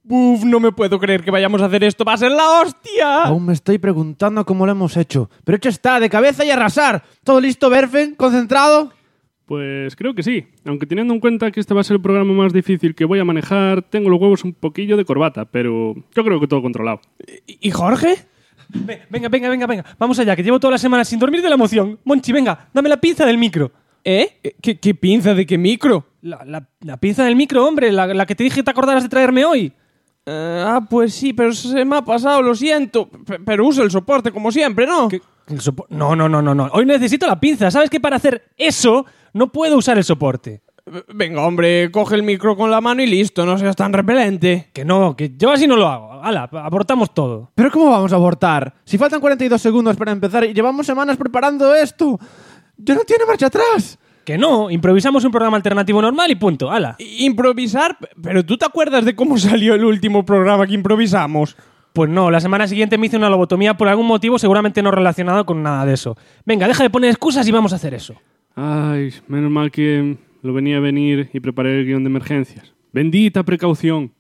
Uf, no me puedo creer que vayamos a hacer esto. ¡Va a ser la hostia! Aún me estoy preguntando cómo lo hemos hecho. Pero hecho está, de cabeza y arrasar. ¿Todo listo, Berfen? ¿Concentrado? Pues creo que sí. Aunque teniendo en cuenta que este va a ser el programa más difícil que voy a manejar, tengo los huevos un poquillo de corbata, pero yo creo que todo controlado. ¿Y Jorge? Venga. Vamos allá, que llevo toda la semana sin dormir de la emoción. Monchi, venga, dame la pinza del micro. ¿Qué pinza de qué micro? La pinza del micro, hombre, la que te dije que te acordaras de traerme hoy. Pues sí, pero se me ha pasado, lo siento. Pero usa el soporte como siempre, ¿no? No. Hoy necesito la pinza. ¿Sabes que para hacer eso no puedo usar el soporte? Venga, hombre, coge el micro con la mano y listo, no seas tan repelente. Que no, que yo así no lo hago. Hala, abortamos todo. ¿Pero cómo vamos a abortar? Si faltan 42 segundos para empezar y llevamos semanas preparando esto. ¡Ya no tiene marcha atrás! Que no, improvisamos un programa alternativo normal y punto, hala. ¿Improvisar? ¿Pero tú te acuerdas de cómo salió el último programa que improvisamos? Pues no, la semana siguiente me hice una lobotomía por algún motivo seguramente no relacionado con nada de eso. Venga, deja de poner excusas y vamos a hacer eso. Ay, menos mal que lo venía a venir y preparé el guión de emergencias. ¡Bendita precaución!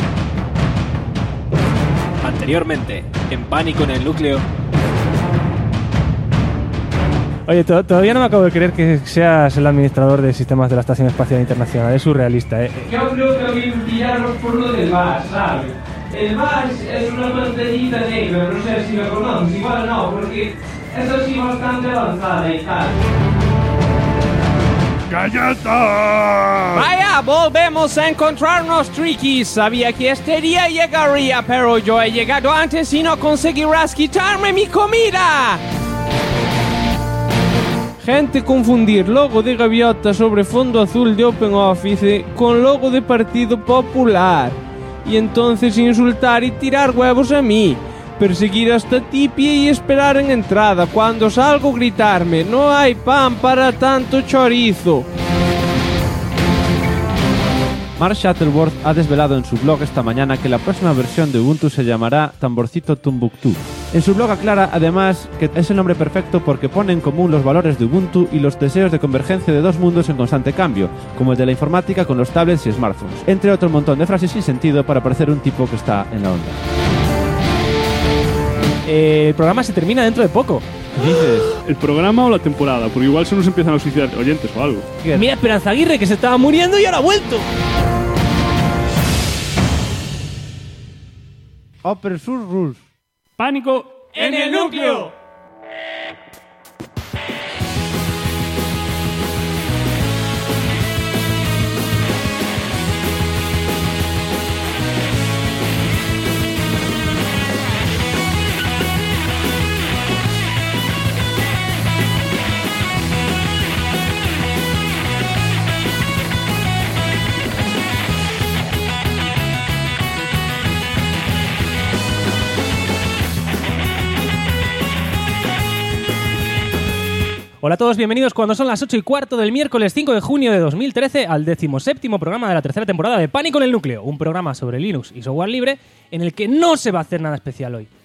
Anteriormente, en Pánico en el Núcleo. Oye, todavía no me acabo de creer que seas el administrador de sistemas de la Estación Espacial Internacional. Es surrealista, ¿eh? Yo creo que voy a pillarlos por lo del VAS, ¿sabes? El VAS es una pantallita negra, no sé si la conoces, igual no, porque es así bastante avanzada y tal. ¡Galleta! Vaya, volvemos a encontrarnos, Tricky. Sabía que este día llegaría, pero yo he llegado antes y no conseguirás quitarme mi comida. Gente, confundir logo de gaviota sobre fondo azul de OpenOffice con logo de Partido Popular. Y entonces insultar y tirar huevos a mí. Perseguir hasta Tipie y esperar en entrada. Cuando salgo gritarme, no hay pan para tanto chorizo. Mark Shuttleworth ha desvelado en su blog esta mañana que la próxima versión de Ubuntu se llamará Tamborcito Tumbuktu. En su blog aclara, además, que es el nombre perfecto porque pone en común los valores de Ubuntu y los deseos de convergencia de dos mundos en constante cambio, como el de la informática con los tablets y smartphones, entre otro montón de frases sin sentido para parecer un tipo que está en la onda. El programa se termina dentro de poco. ¿Qué dices? ¿El programa o la temporada? Porque igual se nos empiezan a suicidar oyentes o algo. Mira Esperanza Aguirre, que se estaba muriendo y ahora ha vuelto. Upper Sur Rules. ¡Pánico en el núcleo! Hola a todos, bienvenidos cuando son las 8:15 del miércoles 5 de junio de 2013 al 17º programa de la tercera temporada de Pánico en el Núcleo, un programa sobre Linux y software libre en el que no se va a hacer nada especial hoy.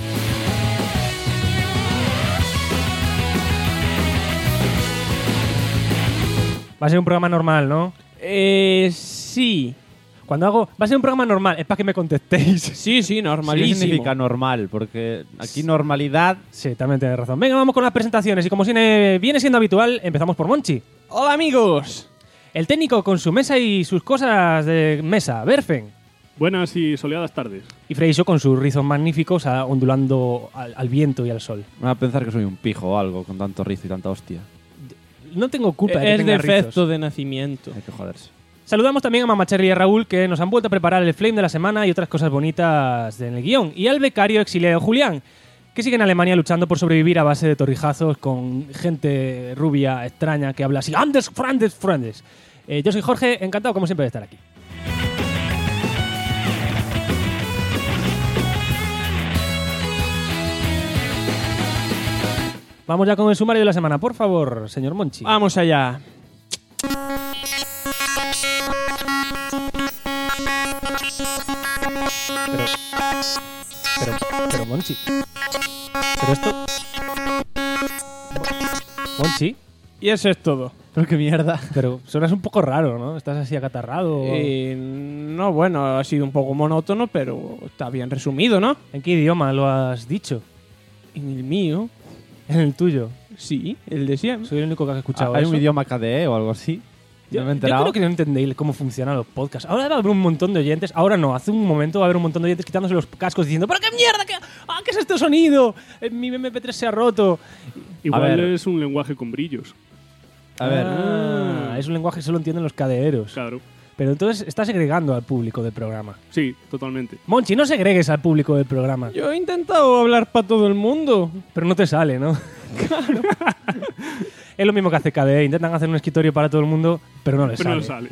Va a ser un programa normal, ¿no? Sí. Cuando hago... Va a ser un programa normal, es para que me contestéis. Sí, normalísimo. ¿Qué significa normal? Porque aquí normalidad... Sí, también tienes razón. Venga, vamos con las presentaciones y como viene siendo habitual, empezamos por Monchi. Hola, amigos. El técnico con su mesa y sus cosas de mesa, Berfen. Buenas y soleadas tardes. Y Freixo con sus rizos magníficos ondulando al viento y al sol. Me va a pensar que soy un pijo o algo con tanto rizo y tanta hostia. No tengo culpa de que Es tenga defecto rizos. de nacimiento. Hay que joderse. Saludamos también a Mama Cherry y a Raúl, que nos han vuelto a preparar el flame de la semana y otras cosas bonitas en el guión. Y al becario exiliado Julián, que sigue en Alemania luchando por sobrevivir a base de torrijazos con gente rubia, extraña, que habla así. Andes, Frandes. Yo soy Jorge, encantado como siempre de estar aquí. Vamos ya con el sumario de la semana, por favor, señor Monchi. Vamos allá. Pero Monchi. Pero esto... Monchi. Y eso es todo. Pero qué mierda. Pero suenas un poco raro, ¿no? ¿Estás así acatarrado? No, bueno, ha sido un poco monótono, pero está bien resumido, ¿no? ¿En qué idioma lo has dicho? En el mío, En el tuyo. sí, el de siempre. Soy el único que ha escuchado ¿Hay eso. un idioma KDE o algo así? Yo, No me he yo enterado. creo que no entendéis cómo funcionan los podcasts. Ahora va a haber un montón de oyentes. Ahora no, hace un momento va a haber un montón de oyentes quitándose los cascos diciendo ¿pero qué mierda? ¿Qué es este sonido? Mi MP3 se ha roto. Igual ver. es un lenguaje con brillos. A ver. Es un lenguaje que solo entienden los cadeeros. Claro. Pero entonces está segregando al público del programa. Sí, totalmente. Monchi, no segregues al público del programa. Yo he intentado hablar para todo el mundo. Pero no te sale, ¿no? Claro. Es lo mismo que hace KDE. Intentan hacer un escritorio para todo el mundo, pero no les Pero no sale. sale.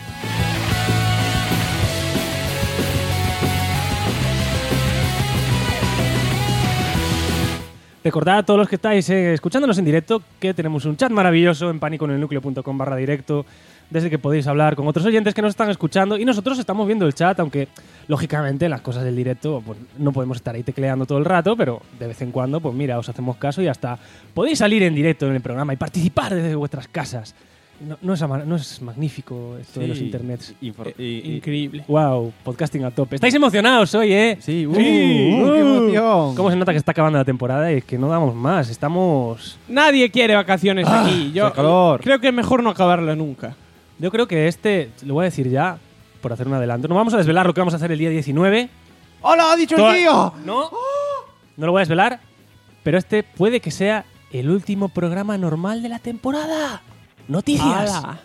Recordad a todos los que estáis escuchándonos en directo que tenemos un chat maravilloso en paniconelnucleo.com/directo, desde que podéis hablar con otros oyentes que nos están escuchando y nosotros estamos viendo el chat, aunque lógicamente las cosas del directo pues, no podemos estar ahí tecleando todo el rato, pero de vez en cuando, pues mira, os hacemos caso y hasta podéis salir en directo en el programa y participar desde vuestras casas. No es magnífico esto de los internets. Increíble. Wow, podcasting a tope. ¿Estáis emocionados hoy, eh? Sí, Sí. qué emoción. ¿Cómo se nota que está acabando la temporada y es que no damos más? Estamos... Nadie quiere vacaciones aquí. Yo qué calor. creo que es mejor no acabarla nunca. Yo creo que lo voy a decir ya, por hacer un adelanto. No vamos a desvelar lo que vamos a hacer el día 19. ¡Hola, ha dicho Toda- el tío! No, no lo voy a desvelar, pero este puede que sea el último programa normal de la temporada. Noticias. ¡Hala!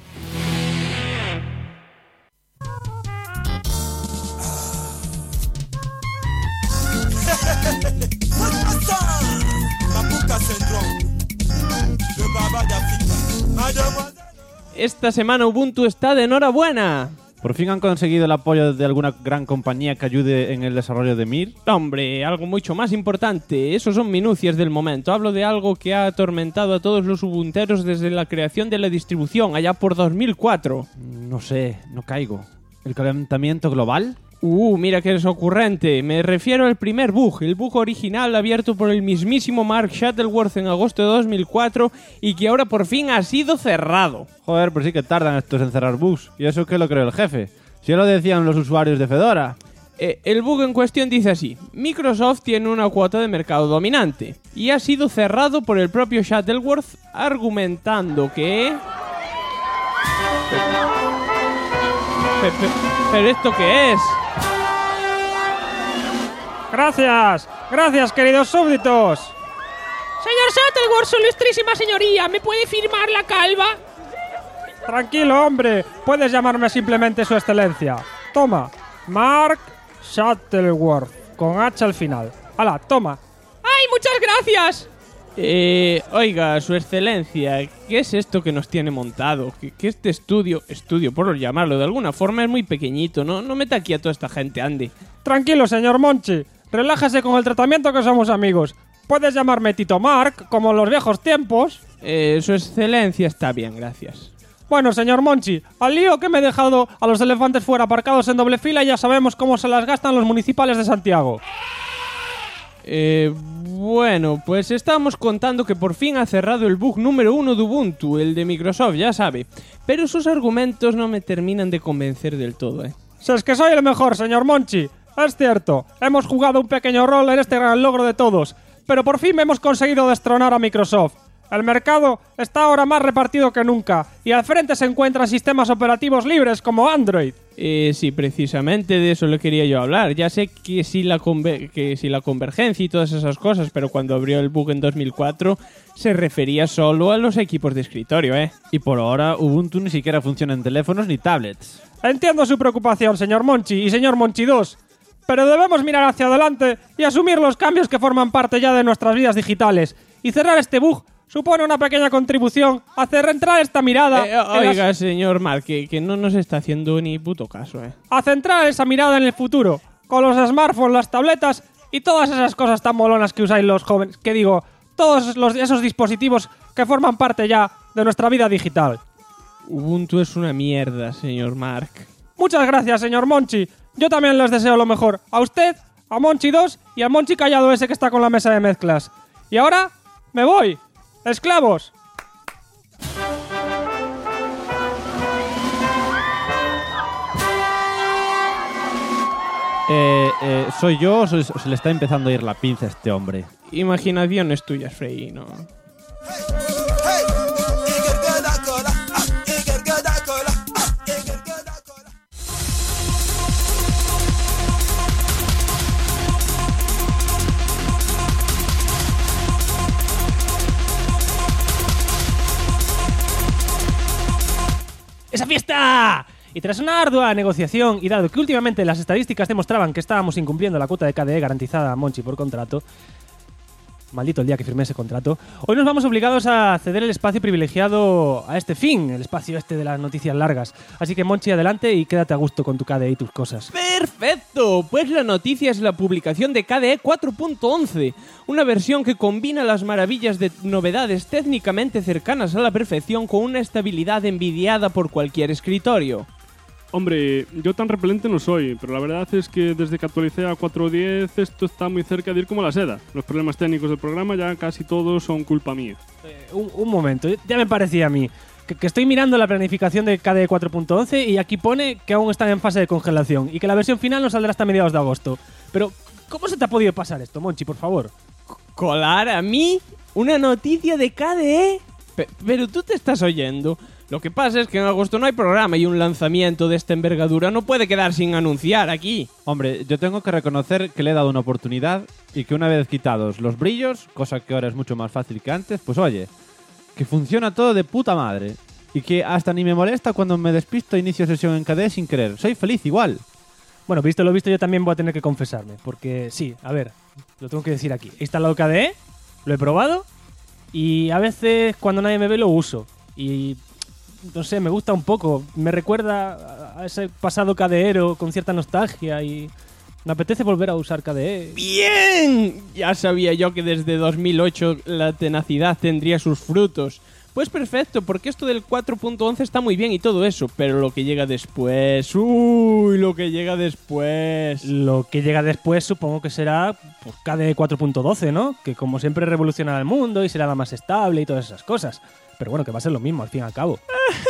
Esta semana Ubuntu está de enhorabuena. ¿Por fin han conseguido el apoyo de alguna gran compañía que ayude en el desarrollo de Mir? Hombre, algo mucho más importante. Eso son minucias del momento. Hablo de algo que ha atormentado a todos los ubunteros desde la creación de la distribución, allá por 2004. No sé, no caigo. ¿El calentamiento global? Mira que eres ocurrente. Me refiero al primer bug, el bug original abierto por el mismísimo Mark Shuttleworth en agosto de 2004 y que ahora por fin ha sido cerrado. Joder, pero sí que tardan estos en cerrar bugs. ¿Y eso qué lo creó el jefe? Si ya lo decían los usuarios de Fedora. El bug en cuestión dice así: Microsoft tiene una cuota de mercado dominante y ha sido cerrado por el propio Shuttleworth argumentando que... ¿Pero esto qué es? Gracias, queridos súbditos. Señor Shuttleworth, su ilustrísima señoría, ¿me puede firmar la calva? Tranquilo, hombre. Puedes llamarme simplemente su excelencia. Toma, Mark Shuttleworth, con H al final. Hala, toma. ¡Ay, muchas gracias! Oiga, su excelencia, ¿qué es esto que nos tiene montado? Que este estudio por llamarlo de alguna forma, es muy pequeñito, ¿no? No meta aquí a toda esta gente, ande. Tranquilo, señor Monchi. Relájese con el tratamiento que somos amigos. Puedes llamarme Tito Mark, como en los viejos tiempos. Su excelencia está bien, gracias. Bueno, señor Monchi, al lío que me he dejado a los elefantes fuera aparcados en doble fila ya sabemos cómo se las gastan los municipales de Santiago. Bueno, pues estábamos contando que por fin ha cerrado el bug número 1 de Ubuntu, el de Microsoft, ya sabe. Pero sus argumentos no me terminan de convencer del todo, Si es que soy el mejor, señor Monchi. Es cierto, hemos jugado un pequeño rol en este gran logro de todos, pero por fin hemos conseguido destronar a Microsoft. El mercado está ahora más repartido que nunca, y al frente se encuentran sistemas operativos libres como Android. Sí, precisamente de eso le quería yo hablar. Ya sé que sí la convergencia y todas esas cosas, pero cuando abrió el bug en 2004 se refería solo a los equipos de escritorio, Y por ahora Ubuntu ni siquiera funciona en teléfonos ni tablets. Entiendo su preocupación, señor Monchi y señor Monchi 2, pero debemos mirar hacia adelante y asumir los cambios que forman parte ya de nuestras vidas digitales. Y cerrar este bug supone una pequeña contribución a hacer entrar esta mirada... Oiga, señor Mark, que no nos está haciendo ni puto caso, A centrar esa mirada en el futuro, con los smartphones, las tabletas y todas esas cosas tan molonas que usáis los jóvenes. Que digo, todos esos dispositivos que forman parte ya de nuestra vida digital. Ubuntu es una mierda, señor Mark. Muchas gracias, señor Monchi. Yo también les deseo lo mejor. A usted, a Monchi 2 y al Monchi callado ese que está con la mesa de mezclas. Y ahora, me voy. ¡Esclavos! ¿Soy yo o se le está empezando a ir la pinza a este hombre? Imaginaciones tuyas, Frey, ¿no? ¡Esa fiesta! Y tras una ardua negociación, y dado que últimamente las estadísticas demostraban que estábamos incumpliendo la cuota de KDE garantizada a Monchi por contrato, maldito el día que firmé ese contrato, hoy nos vamos obligados a ceder el espacio privilegiado a este fin, el espacio este de las noticias largas. Así que Monchi, adelante y quédate a gusto con tu KDE y tus cosas. ¡Perfecto! Pues la noticia es la publicación de KDE 4.11, una versión que combina las maravillas de novedades técnicamente cercanas a la perfección con una estabilidad envidiada por cualquier escritorio. Hombre, yo tan repelente no soy, pero la verdad es que desde que actualicé a 4.10 esto está muy cerca de ir como la seda. Los problemas técnicos del programa ya casi todos son culpa mía. Un momento, ya me parecía a mí que estoy mirando la planificación de KDE 4.11 y aquí pone que aún están en fase de congelación y que la versión final no saldrá hasta mediados de agosto. Pero, ¿cómo se te ha podido pasar esto, Monchi, por favor? ¿Colar a mí una noticia de KDE? Pero tú te estás oyendo. Lo que pasa es que en agosto no hay programa y un lanzamiento de esta envergadura no puede quedar sin anunciar aquí. Hombre, yo tengo que reconocer que le he dado una oportunidad y que una vez quitados los brillos, cosa que ahora es mucho más fácil que antes, pues oye, que funciona todo de puta madre. Y que hasta ni me molesta cuando me despisto e inicio sesión en KDE sin querer. Soy feliz igual. Bueno, visto lo visto, yo también voy a tener que confesarme. Porque sí, a ver, lo tengo que decir aquí. He instalado KDE, lo he probado y a veces cuando nadie me ve lo uso. Y no sé, me gusta un poco. Me recuerda a ese pasado KDEero con cierta nostalgia y me apetece volver a usar KDE. ¡Bien! Ya sabía yo que desde 2008 la tenacidad tendría sus frutos. Pues perfecto, porque esto del 4.11 está muy bien y todo eso, pero lo que llega después... ¡Uy! Lo que llega después... Lo que llega después supongo que será pues, KDE 4.12, ¿no? Que como siempre revolucionará el mundo y será la más estable y todas esas cosas. Pero bueno, que va a ser lo mismo al fin y al cabo.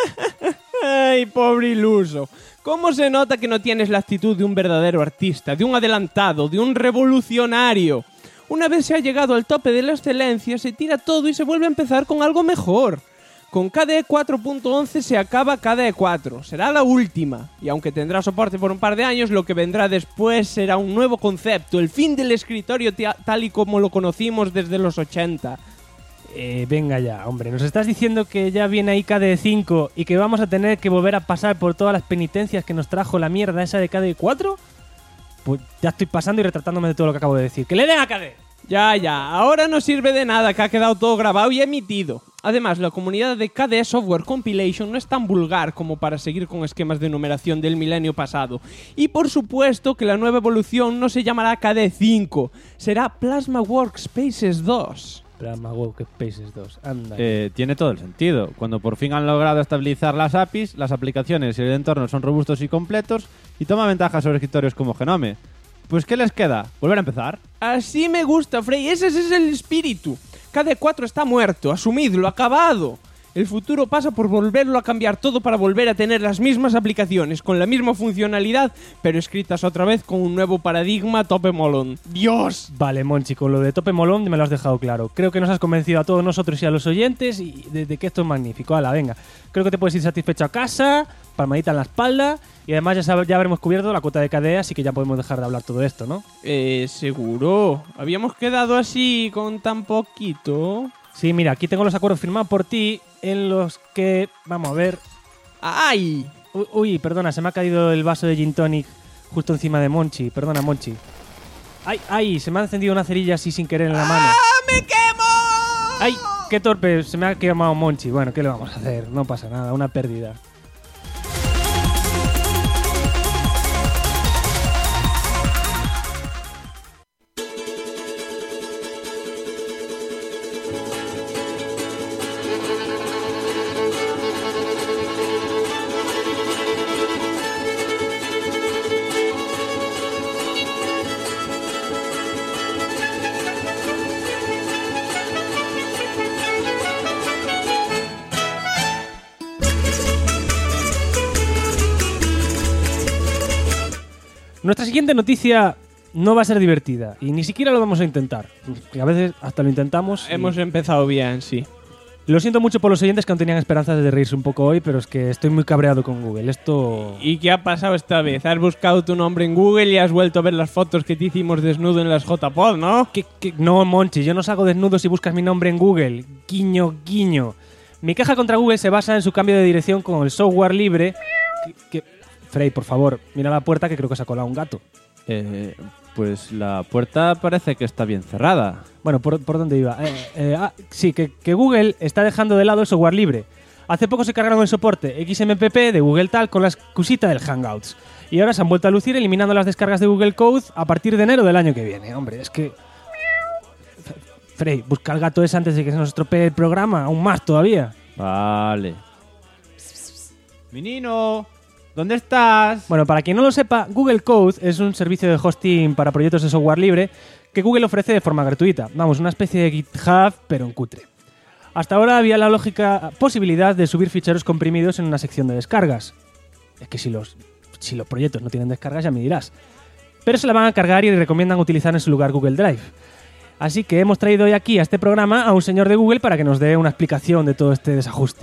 ¡Ay, pobre iluso! ¿Cómo se nota que no tienes la actitud de un verdadero artista, de un adelantado, de un revolucionario? Una vez se ha llegado al tope de la excelencia, se tira todo y se vuelve a empezar con algo mejor. Con KDE 4.11 se acaba KDE 4, será la última. Y aunque tendrá soporte por un par de años, lo que vendrá después será un nuevo concepto, el fin del escritorio tal y como lo conocimos desde los 80. Venga ya, hombre, ¿nos estás diciendo que ya viene ahí KDE 5 y que vamos a tener que volver a pasar por todas las penitencias que nos trajo la mierda esa de KDE 4? Pues ya estoy pasando y retratándome de todo lo que acabo de decir. ¡Que le den a KDE! Ya, ahora no sirve de nada que ha quedado todo grabado y emitido. Además, la comunidad de KDE Software Compilation no es tan vulgar como para seguir con esquemas de numeración del milenio pasado. Y por supuesto que la nueva evolución no se llamará KDE 5, será Plasma Workspaces 2. Plasma Workspaces 2, anda. Tiene todo el sentido. Cuando por fin han logrado estabilizar las APIs, las aplicaciones y el entorno son robustos y completos y toma ventajas sobre escritorios como Genome. Pues ¿qué les queda? ¿Volver a empezar? Así me gusta, Frey, ese es el espíritu. KDE 4 está muerto, asumidlo, acabado. El futuro pasa por volverlo a cambiar todo para volver a tener las mismas aplicaciones, con la misma funcionalidad, pero escritas otra vez con un nuevo paradigma tope molón. ¡Dios! Vale, Monchi, con lo de tope molón me lo has dejado claro. Creo que nos has convencido a todos nosotros y a los oyentes y de que esto es magnífico. Hala, venga. Creo que te puedes ir satisfecho a casa, palmadita en la espalda y además ya habremos cubierto la cuota de KDE, así que ya podemos dejar de hablar todo esto, ¿no? ¿Seguro? ¿Habíamos quedado así con tan poquito? Sí, mira, aquí tengo los acuerdos firmados por ti en los que... Vamos a ver... ¡Ay! Uy, perdona, se me ha caído el vaso de gin tonic justo encima de Monchi. Perdona, Monchi. ¡Ay! Se me ha encendido una cerilla así sin querer en la mano. ¡Ah, me quemo! ¡Ay! ¡Qué torpe! Se me ha quemado Monchi. Bueno, ¿qué le vamos a hacer? No pasa nada, una pérdida. Nuestra siguiente noticia no va a ser divertida y ni siquiera lo vamos a intentar. Y a veces hasta lo intentamos. Hemos empezado bien, sí. Lo siento mucho por los oyentes que aún tenían esperanzas de reírse un poco hoy, pero es que estoy muy cabreado con Google. Esto... ¿Y qué ha pasado esta vez? Has buscado tu nombre en Google y has vuelto a ver las fotos que te hicimos desnudo en las JPod, ¿no? No, Monchi, yo no salgo desnudo si buscas mi nombre en Google. Guiño, guiño. Mi queja contra Google se basa en su cambio de dirección con el software libre. Frey, por favor, mira la puerta que creo que se ha colado un gato. Pues la puerta parece que está bien cerrada. Bueno, ¿por dónde iba? Sí, que Google está dejando de lado el software libre. Hace poco se cargaron el soporte XMPP de Google Tal con la excusita del Hangouts. Y ahora se han vuelto a lucir eliminando las descargas de Google Code a partir de enero del año que viene. Hombre, es que... Frey, busca al gato ese antes de que se nos estropee el programa. Aún más todavía. Vale. Menino, ¿dónde estás? Bueno, para quien no lo sepa, Google Code es un servicio de hosting para proyectos de software libre que Google ofrece de forma gratuita. Vamos, una especie de GitHub, pero en cutre. Hasta ahora había la lógica posibilidad de subir ficheros comprimidos en una sección de descargas. Es que si los proyectos no tienen descargas, ya me dirás. Pero se la van a cargar y recomiendan utilizar en su lugar Google Drive. Así que hemos traído hoy aquí a este programa a un señor de Google para que nos dé una explicación de todo este desajuste.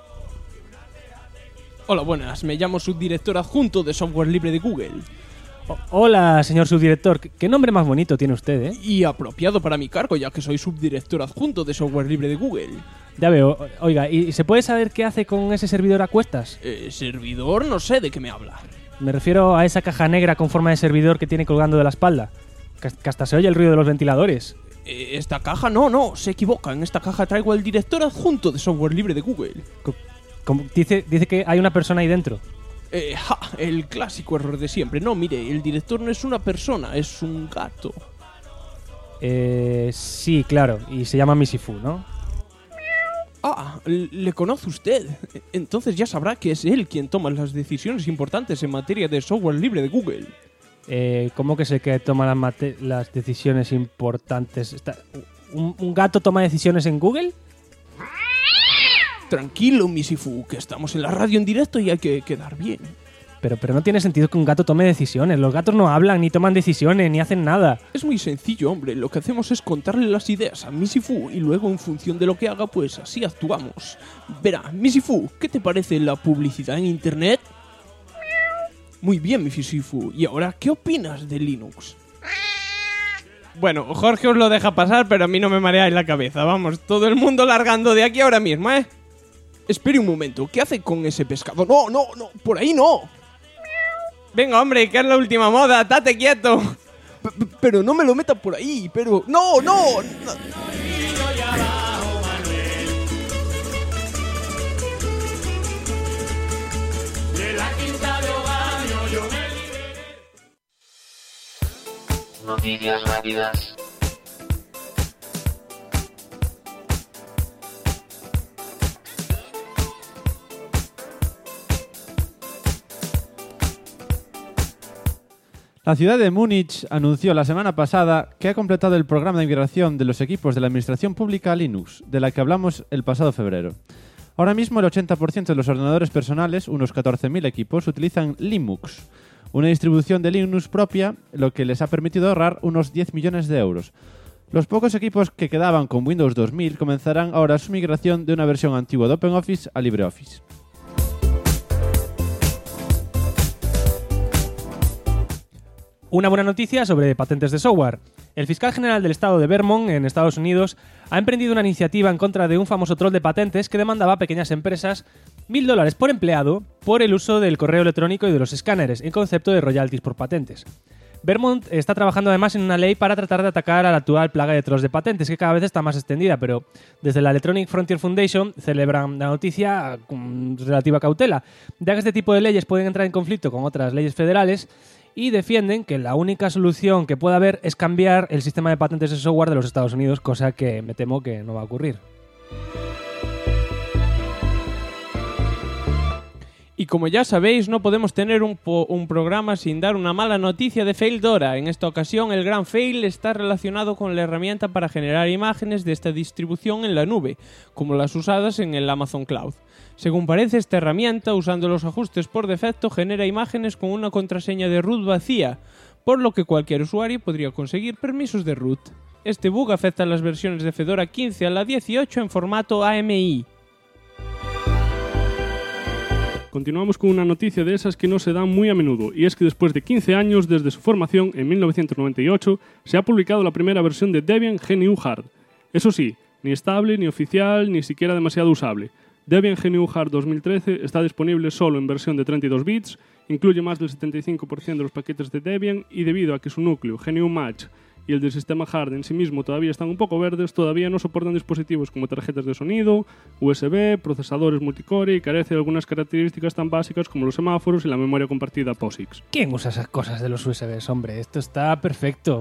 Hola, buenas. Me llamo subdirector adjunto de software libre de Google. Hola, señor subdirector. ¿Qué nombre más bonito tiene usted, eh? Y apropiado para mi cargo, ya que soy subdirector adjunto de software libre de Google. Ya veo. Oiga, ¿y se puede saber qué hace con ese servidor a cuestas? ¿Servidor? No sé de qué me habla. Me refiero a esa caja negra con forma de servidor que tiene colgando de la espalda. Que hasta se oye el ruido de los ventiladores. ¿Esta caja? No, se equivoca. En esta caja traigo al director adjunto de software libre de Google. Dice que hay una persona ahí dentro. El clásico error de siempre. No, mire, el director no es una persona, es un gato. Sí, claro. Y se llama Misifu, ¿no? Le conoce usted. Entonces ya sabrá que es él quien toma las decisiones importantes en materia de software libre de Google. ¿Cómo que es el que toma las decisiones importantes? ¿Un gato toma decisiones en Google? Tranquilo, Misifu, que estamos en la radio en directo y hay que quedar bien. Pero no tiene sentido que un gato tome decisiones. Los gatos no hablan, ni toman decisiones, ni hacen nada. Es muy sencillo, hombre. Lo que hacemos es contarle las ideas a Misifu y luego, en función de lo que haga, pues así actuamos. Verá, Misifu, ¿qué te parece la publicidad en internet? Muy bien, Misifu. ¿Y ahora qué opinas de Linux? Bueno, Jorge os lo deja pasar, pero a mí no me mareáis la cabeza. Vamos, todo el mundo largando de aquí ahora mismo, ¿eh? Espere un momento, ¿qué hace con ese pescado? No, por ahí no. Venga, hombre, que es la última moda, date quieto. Pero no me lo meta por ahí, pero... ¡No! Noticias rápidas. La ciudad de Múnich anunció la semana pasada que ha completado el programa de migración de los equipos de la administración pública a Linux, de la que hablamos el pasado febrero. Ahora mismo el 80% de los ordenadores personales, unos 14.000 equipos, utilizan Linux, una distribución de Linux propia, lo que les ha permitido ahorrar unos 10 millones de euros. Los pocos equipos que quedaban con Windows 2000 comenzarán ahora su migración de una versión antigua de OpenOffice a LibreOffice. Una buena noticia sobre patentes de software. El fiscal general del estado de Vermont, en Estados Unidos, ha emprendido una iniciativa en contra de un famoso troll de patentes que demandaba a pequeñas empresas $1.000 por empleado por el uso del correo electrónico y de los escáneres, en concepto de royalties por patentes. Vermont está trabajando además en una ley para tratar de atacar a la actual plaga de trolls de patentes, que cada vez está más extendida, pero desde la Electronic Frontier Foundation celebran la noticia con relativa cautela, ya que este tipo de leyes pueden entrar en conflicto con otras leyes federales y defienden que la única solución que pueda haber es cambiar el sistema de patentes de software de los Estados Unidos, cosa que me temo que no va a ocurrir. Y como ya sabéis, no podemos tener un programa sin dar una mala noticia de Faildora. En esta ocasión, el gran fail está relacionado con la herramienta para generar imágenes de esta distribución en la nube, como las usadas en el Amazon Cloud. Según parece, esta herramienta, usando los ajustes por defecto, genera imágenes con una contraseña de root vacía, por lo que cualquier usuario podría conseguir permisos de root. Este bug afecta a las versiones de Fedora 15 a la 18 en formato AMI. Continuamos con una noticia de esas que no se dan muy a menudo, y es que después de 15 años desde su formación, en 1998, se ha publicado la primera versión de Debian GNU Hard. Eso sí, ni estable, ni oficial, ni siquiera demasiado usable. Debian GNU Hard 2013 está disponible solo en versión de 32 bits, incluye más del 75% de los paquetes de Debian, y debido a que su núcleo, GNU Match, y el del sistema hard en sí mismo todavía están un poco verdes, todavía no soportan dispositivos como tarjetas de sonido, USB, procesadores multicore y carece de algunas características tan básicas como los semáforos y la memoria compartida POSIX. ¿Quién usa esas cosas de los USBs, hombre? Esto está perfecto.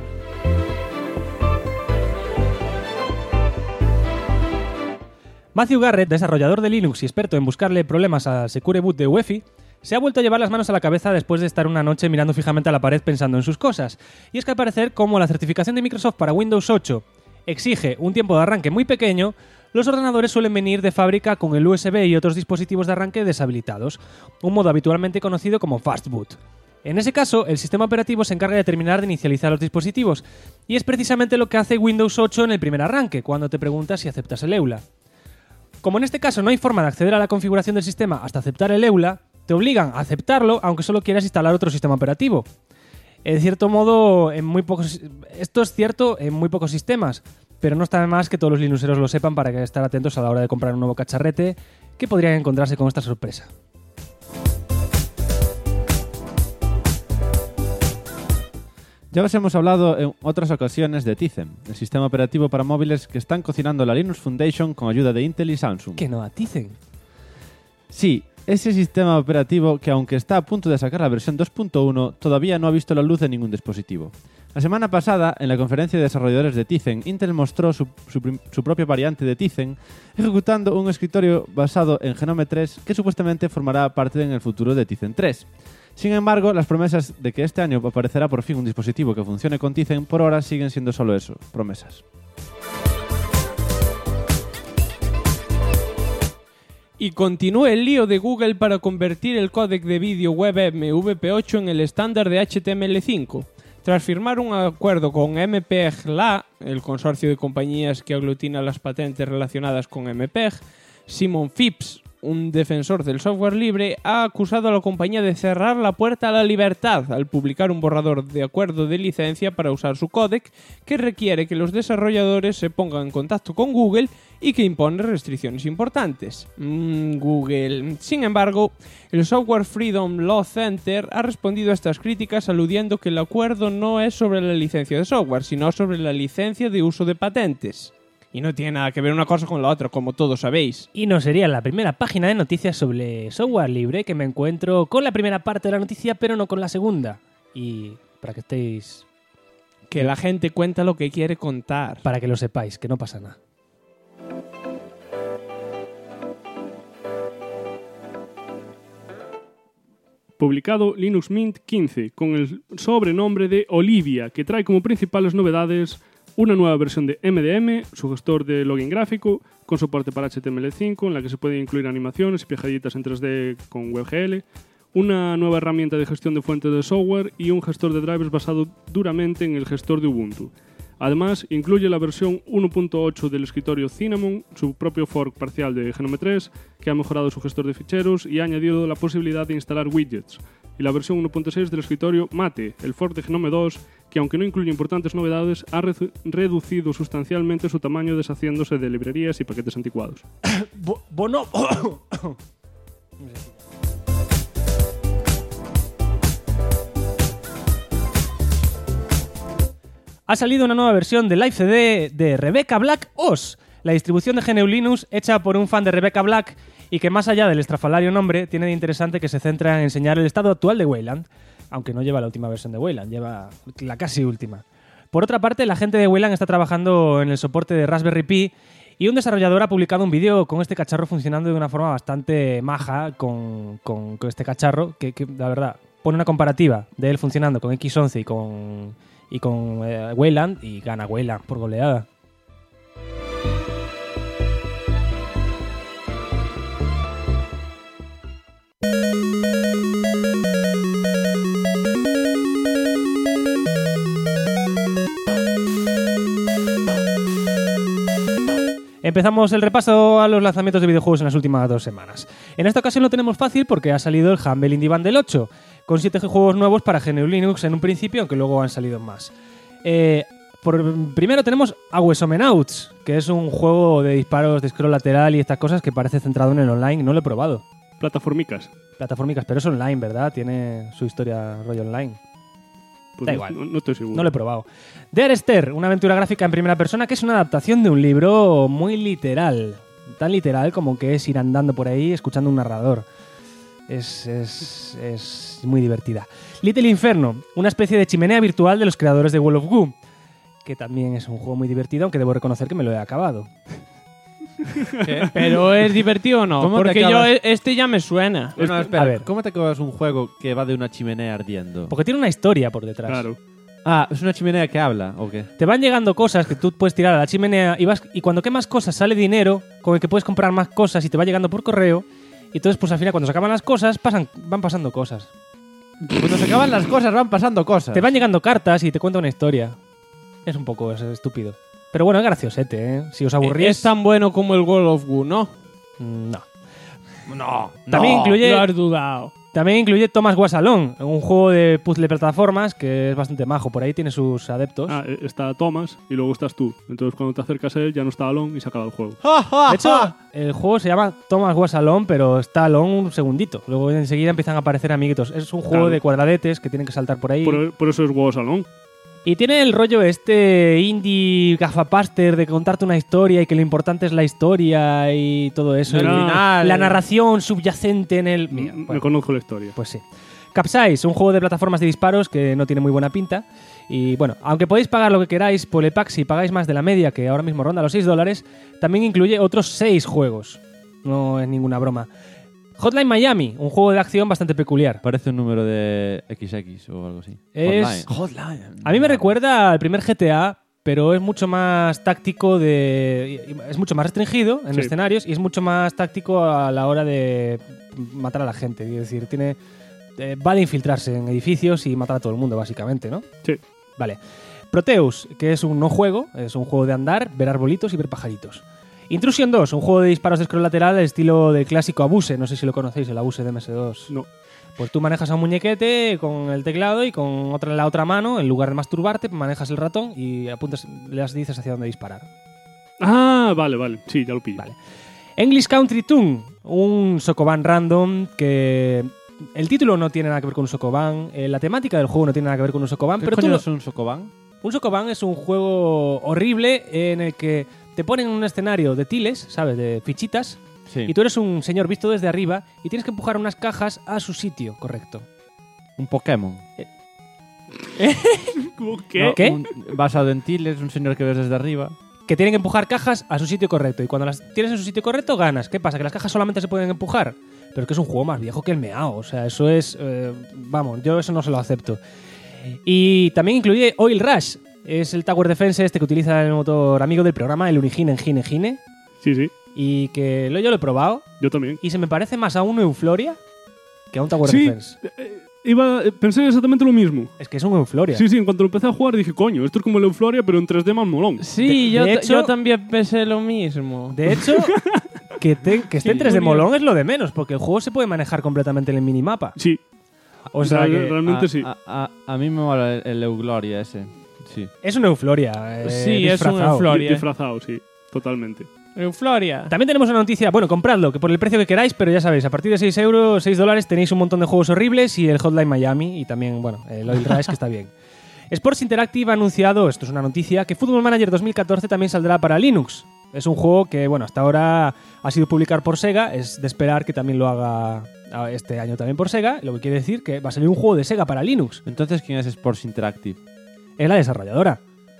Matthew Garrett, desarrollador de Linux y experto en buscarle problemas al Secure Boot de UEFI, se ha vuelto a llevar las manos a la cabeza después de estar una noche mirando fijamente a la pared pensando en sus cosas. Y es que al parecer, como la certificación de Microsoft para Windows 8 exige un tiempo de arranque muy pequeño, los ordenadores suelen venir de fábrica con el USB y otros dispositivos de arranque deshabilitados, un modo habitualmente conocido como Fastboot. En ese caso, el sistema operativo se encarga de terminar de inicializar los dispositivos, y es precisamente lo que hace Windows 8 en el primer arranque, cuando te pregunta si aceptas el EULA. Como en este caso no hay forma de acceder a la configuración del sistema hasta aceptar el EULA, te obligan a aceptarlo aunque solo quieras instalar otro sistema operativo. En cierto modo, esto es cierto en muy pocos sistemas, pero no está de más que todos los linuxeros lo sepan para estar atentos a la hora de comprar un nuevo cacharrete que podrían encontrarse con esta sorpresa. Ya os hemos hablado en otras ocasiones de Tizen, el sistema operativo para móviles que están cocinando la Linux Foundation con ayuda de Intel y Samsung. ¿Que no a Tizen? Sí, ese sistema operativo que, aunque está a punto de sacar la versión 2.1, todavía no ha visto la luz de ningún dispositivo. La semana pasada, en la conferencia de desarrolladores de Tizen, Intel mostró su propia variante de Tizen, ejecutando un escritorio basado en Genome 3 que supuestamente formará parte en el futuro de Tizen 3. Sin embargo, las promesas de que este año aparecerá por fin un dispositivo que funcione con Tizen por ahora siguen siendo solo eso, promesas. Y continúa el lío de Google para convertir el códec de vídeo web MVP8 en el estándar de HTML5. Tras firmar un acuerdo con MPEG-LA, el consorcio de compañías que aglutina las patentes relacionadas con MPEG, Simon Phipps, un defensor del software libre, ha acusado a la compañía de cerrar la puerta a la libertad al publicar un borrador de acuerdo de licencia para usar su códec que requiere que los desarrolladores se pongan en contacto con Google y que impone restricciones importantes. Google. Sin embargo, el Software Freedom Law Center ha respondido a estas críticas aludiendo que el acuerdo no es sobre la licencia de software, sino sobre la licencia de uso de patentes. Y no tiene nada que ver una cosa con la otra, como todos sabéis. Y no sería la primera página de noticias sobre software libre que me encuentro con la primera parte de la noticia, pero no con la segunda. Y para que estéis... Que la gente cuenta lo que quiere contar. Para que lo sepáis, que no pasa nada. Publicado Linux Mint 15, con el sobrenombre de Olivia, que trae como principales novedades una nueva versión de MDM, su gestor de login gráfico, con soporte para HTML5, en la que se pueden incluir animaciones y pijaditas en 3D con WebGL, una nueva herramienta de gestión de fuentes de software y un gestor de drivers basado duramente en el gestor de Ubuntu. Además, incluye la versión 1.8 del escritorio Cinnamon, su propio fork parcial de Genome 3, que ha mejorado su gestor de ficheros y ha añadido la posibilidad de instalar widgets, y la versión 1.6 del escritorio Mate, el fork de Genome 2, que aunque no incluye importantes novedades, ha reducido sustancialmente su tamaño deshaciéndose de librerías y paquetes anticuados. Bueno... Ha salido una nueva versión de Live CD de Rebecca Black OS, la distribución de GNU Linux hecha por un fan de Rebecca Black y que más allá del estrafalario nombre tiene de interesante que se centra en enseñar el estado actual de Wayland, aunque no lleva la última versión de Wayland, lleva la casi última. Por otra parte, la gente de Wayland está trabajando en el soporte de Raspberry Pi Y un desarrollador ha publicado un vídeo con este cacharro funcionando de una forma bastante maja con este cacharro, que la verdad pone una comparativa de él funcionando con X11 y con Wayland, y gana Wayland por goleada. Empezamos el repaso a los lanzamientos de videojuegos en las últimas 2 semanas. En esta ocasión lo tenemos fácil porque ha salido el Humble Indie Bundle 8, con 7 juegos nuevos para GNU Linux en un principio, aunque luego han salido más. Primero tenemos Awesomenauts, que es un juego de disparos de scroll lateral y estas cosas que parece centrado en el online. No lo he probado. Plataformicas, Pero es online, ¿verdad? Tiene su historia rollo online. pues Da no, igual. no estoy seguro. No lo he probado. The Esther, una aventura gráfica en primera persona que es una adaptación de un libro muy literal. Tan literal como que es ir andando por ahí escuchando un narrador. Es muy divertida. Little Inferno, una especie de chimenea virtual de los creadores de World of Goo, que también es un juego muy divertido, aunque debo reconocer que me lo he acabado. ¿Pero es divertido o no? ¿Cómo te Porque yo acabas? este ya me suena. Bueno, espera, a ver. ¿cómo te acabas un juego que va de una chimenea ardiendo? Porque tiene una historia por detrás. Claro. Ah, ¿es una chimenea que habla o qué? Te van llegando cosas que tú puedes tirar a la chimenea y cuando quemas cosas sale dinero con el que puedes comprar más cosas y te va llegando por correo. Y entonces, pues al final, cuando se acaban las cosas, van pasando cosas. Cuando se acaban las cosas van pasando cosas. Te van llegando cartas y te cuenta una historia. Es un poco estúpido. Pero bueno, es graciosete, ¿eh? Si os aburrís... Es tan bueno como el World of Goo, ¿no? No. También incluye... Lo has dudado. También incluye Thomas Was Alone, un juego de puzzle plataformas que es bastante majo. Por ahí tiene sus adeptos. Está Thomas y luego estás tú. Entonces cuando te acercas a él ya no está Alone y se acaba el juego. De hecho, el juego se llama Thomas Was Alone, pero está Alone un segundito. Luego enseguida empiezan a aparecer amiguitos. Es un juego Claro. de cuadradetes que tienen que saltar por ahí. Por eso es Juegos Alone. Y tiene el rollo indie gafapaster de contarte una historia y que lo importante es la historia y todo eso. Al Y final- la narración subyacente en el... Mira, Me bueno, conozco la historia. pues sí. Capsize, un juego de plataformas de disparos que no tiene muy buena pinta. Y bueno, aunque podéis pagar lo que queráis por el pack, si pagáis más de la media, que ahora mismo ronda los $6, también incluye otros 6 juegos. No es ninguna broma. Hotline Miami, un juego de acción bastante peculiar. Parece un número de XX o algo así. Es- Hotline. A mí me recuerda al primer GTA, pero es mucho más táctico es mucho más restringido en Sí. escenarios y es mucho más táctico a la hora de matar a la gente. Es decir, va de infiltrarse en edificios y matar a todo el mundo, básicamente, ¿no? Sí. Vale. Proteus, que es un no juego, es un juego de andar, ver arbolitos y ver pajaritos. Intrusion 2, un juego de disparos de scroll lateral al estilo del clásico Abuse, no sé si lo conocéis, el Abuse de MS2. No. Pues tú manejas a un muñequete con el teclado y con la otra mano, en lugar de masturbarte, manejas el ratón y apuntas, le dices hacia dónde disparar. Ah, vale. Sí, ya lo pillo. Vale. English Country Tune, un Sokoban random que... El título no tiene nada que ver con un Sokoban, la temática del juego no tiene nada que ver con un Sokoban, ¿Qué pero coño tú es un Sokoban? un Sokoban es un juego horrible en el que te ponen en un escenario de tiles, ¿sabes? De fichitas, Sí. y tú eres un señor visto desde arriba y tienes que empujar unas cajas a su sitio correcto. Un Pokémon. ¿Qué? No, ¿Qué? Basado en tiles, un señor que ves desde arriba. Que tienen que empujar cajas a su sitio correcto. Y cuando las tienes en su sitio correcto, ganas. ¿Qué pasa? Que las cajas solamente se pueden empujar. Pero es que es un juego más viejo que el meao. O sea, eso es... vamos, yo eso no se lo acepto. Y también incluye Oil Rush. Es el Tower Defense este que utiliza el motor amigo del programa, el Unigine Engine Engine. Sí. Y que yo lo he probado. Yo también. Y se me parece más a un Euphoria que a un Tower Sí. Defense. Pensé exactamente lo mismo. Es que es un Euphoria. Sí, en cuanto lo empecé a jugar dije, coño, esto es como el Euphoria, pero en 3D más molón. Sí, De hecho- yo también pensé lo mismo. De hecho, que esté en 3D molón es lo de menos, porque el juego se puede manejar completamente en el minimapa. Sí, O sea que realmente sí. A mí me mola el Eugloria ese. Sí. es un Euphoria. Sí, es un disfrazado. Euphoria. Disfrazado, sí, totalmente. Euphoria. También tenemos una noticia, bueno, compradlo, que por el precio que queráis, pero ya sabéis, a partir de $6 tenéis un montón de juegos horribles y el Hotline Miami y también, bueno, el Oil Rush, que está bien. Sports Interactive ha anunciado, esto es una noticia, que Football Manager 2014 también saldrá para Linux. Es un juego que, bueno, hasta ahora ha sido publicado por Sega, es de esperar que también lo haga este año también por Sega, lo que quiere decir que va a salir un juego de Sega para Linux. Entonces, ¿quién es Sports Interactive? Es la desarrolladora.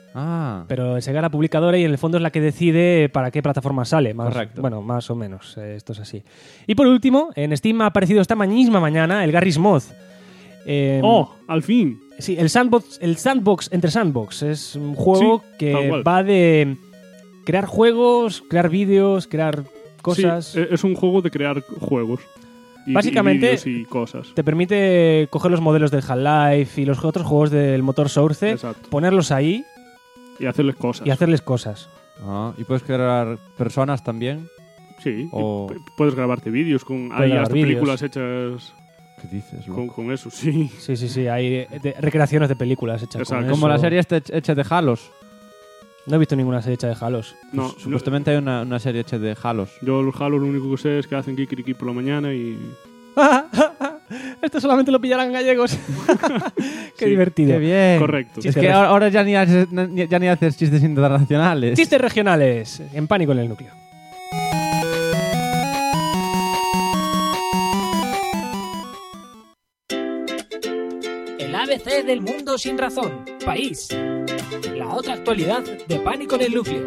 Pero Sega es la publicadora y en el fondo es la que decide para qué plataforma sale. Correcto. Bueno, más o menos. Esto es así. Y por último, en Steam ha aparecido esta misma mañana el Garry's Mod. Al fin. Sí, el Sandbox entre Sandbox. Es un juego que va de crear juegos, crear vídeos, crear cosas. Sí, es un juego de crear juegos. Básicamente, vídeos y cosas. te permite coger los modelos del Half-Life y los otros juegos del motor Source, ponerlos ahí y hacerles cosas. Y puedes crear personas también. Sí, puedes grabarte vídeos hay hasta películas hechas. ¿Qué dices, con eso, sí. Sí, hay recreaciones de películas hechas con eso. Como la serie hecha de Halos. No he visto ninguna serie hecha de Halos. No, supuestamente hay una serie hecha de Halos. Yo los Halos lo único que sé es que hacen kikiriki por la mañana y... Esto solamente lo pillarán gallegos. Qué divertido. Qué bien. Correcto. Es que ahora ya ni haces chistes internacionales. Chistes regionales. En Pánico en el Núcleo. El ABC del mundo sin razón. País. La otra actualidad de Pánico en el Núcleo.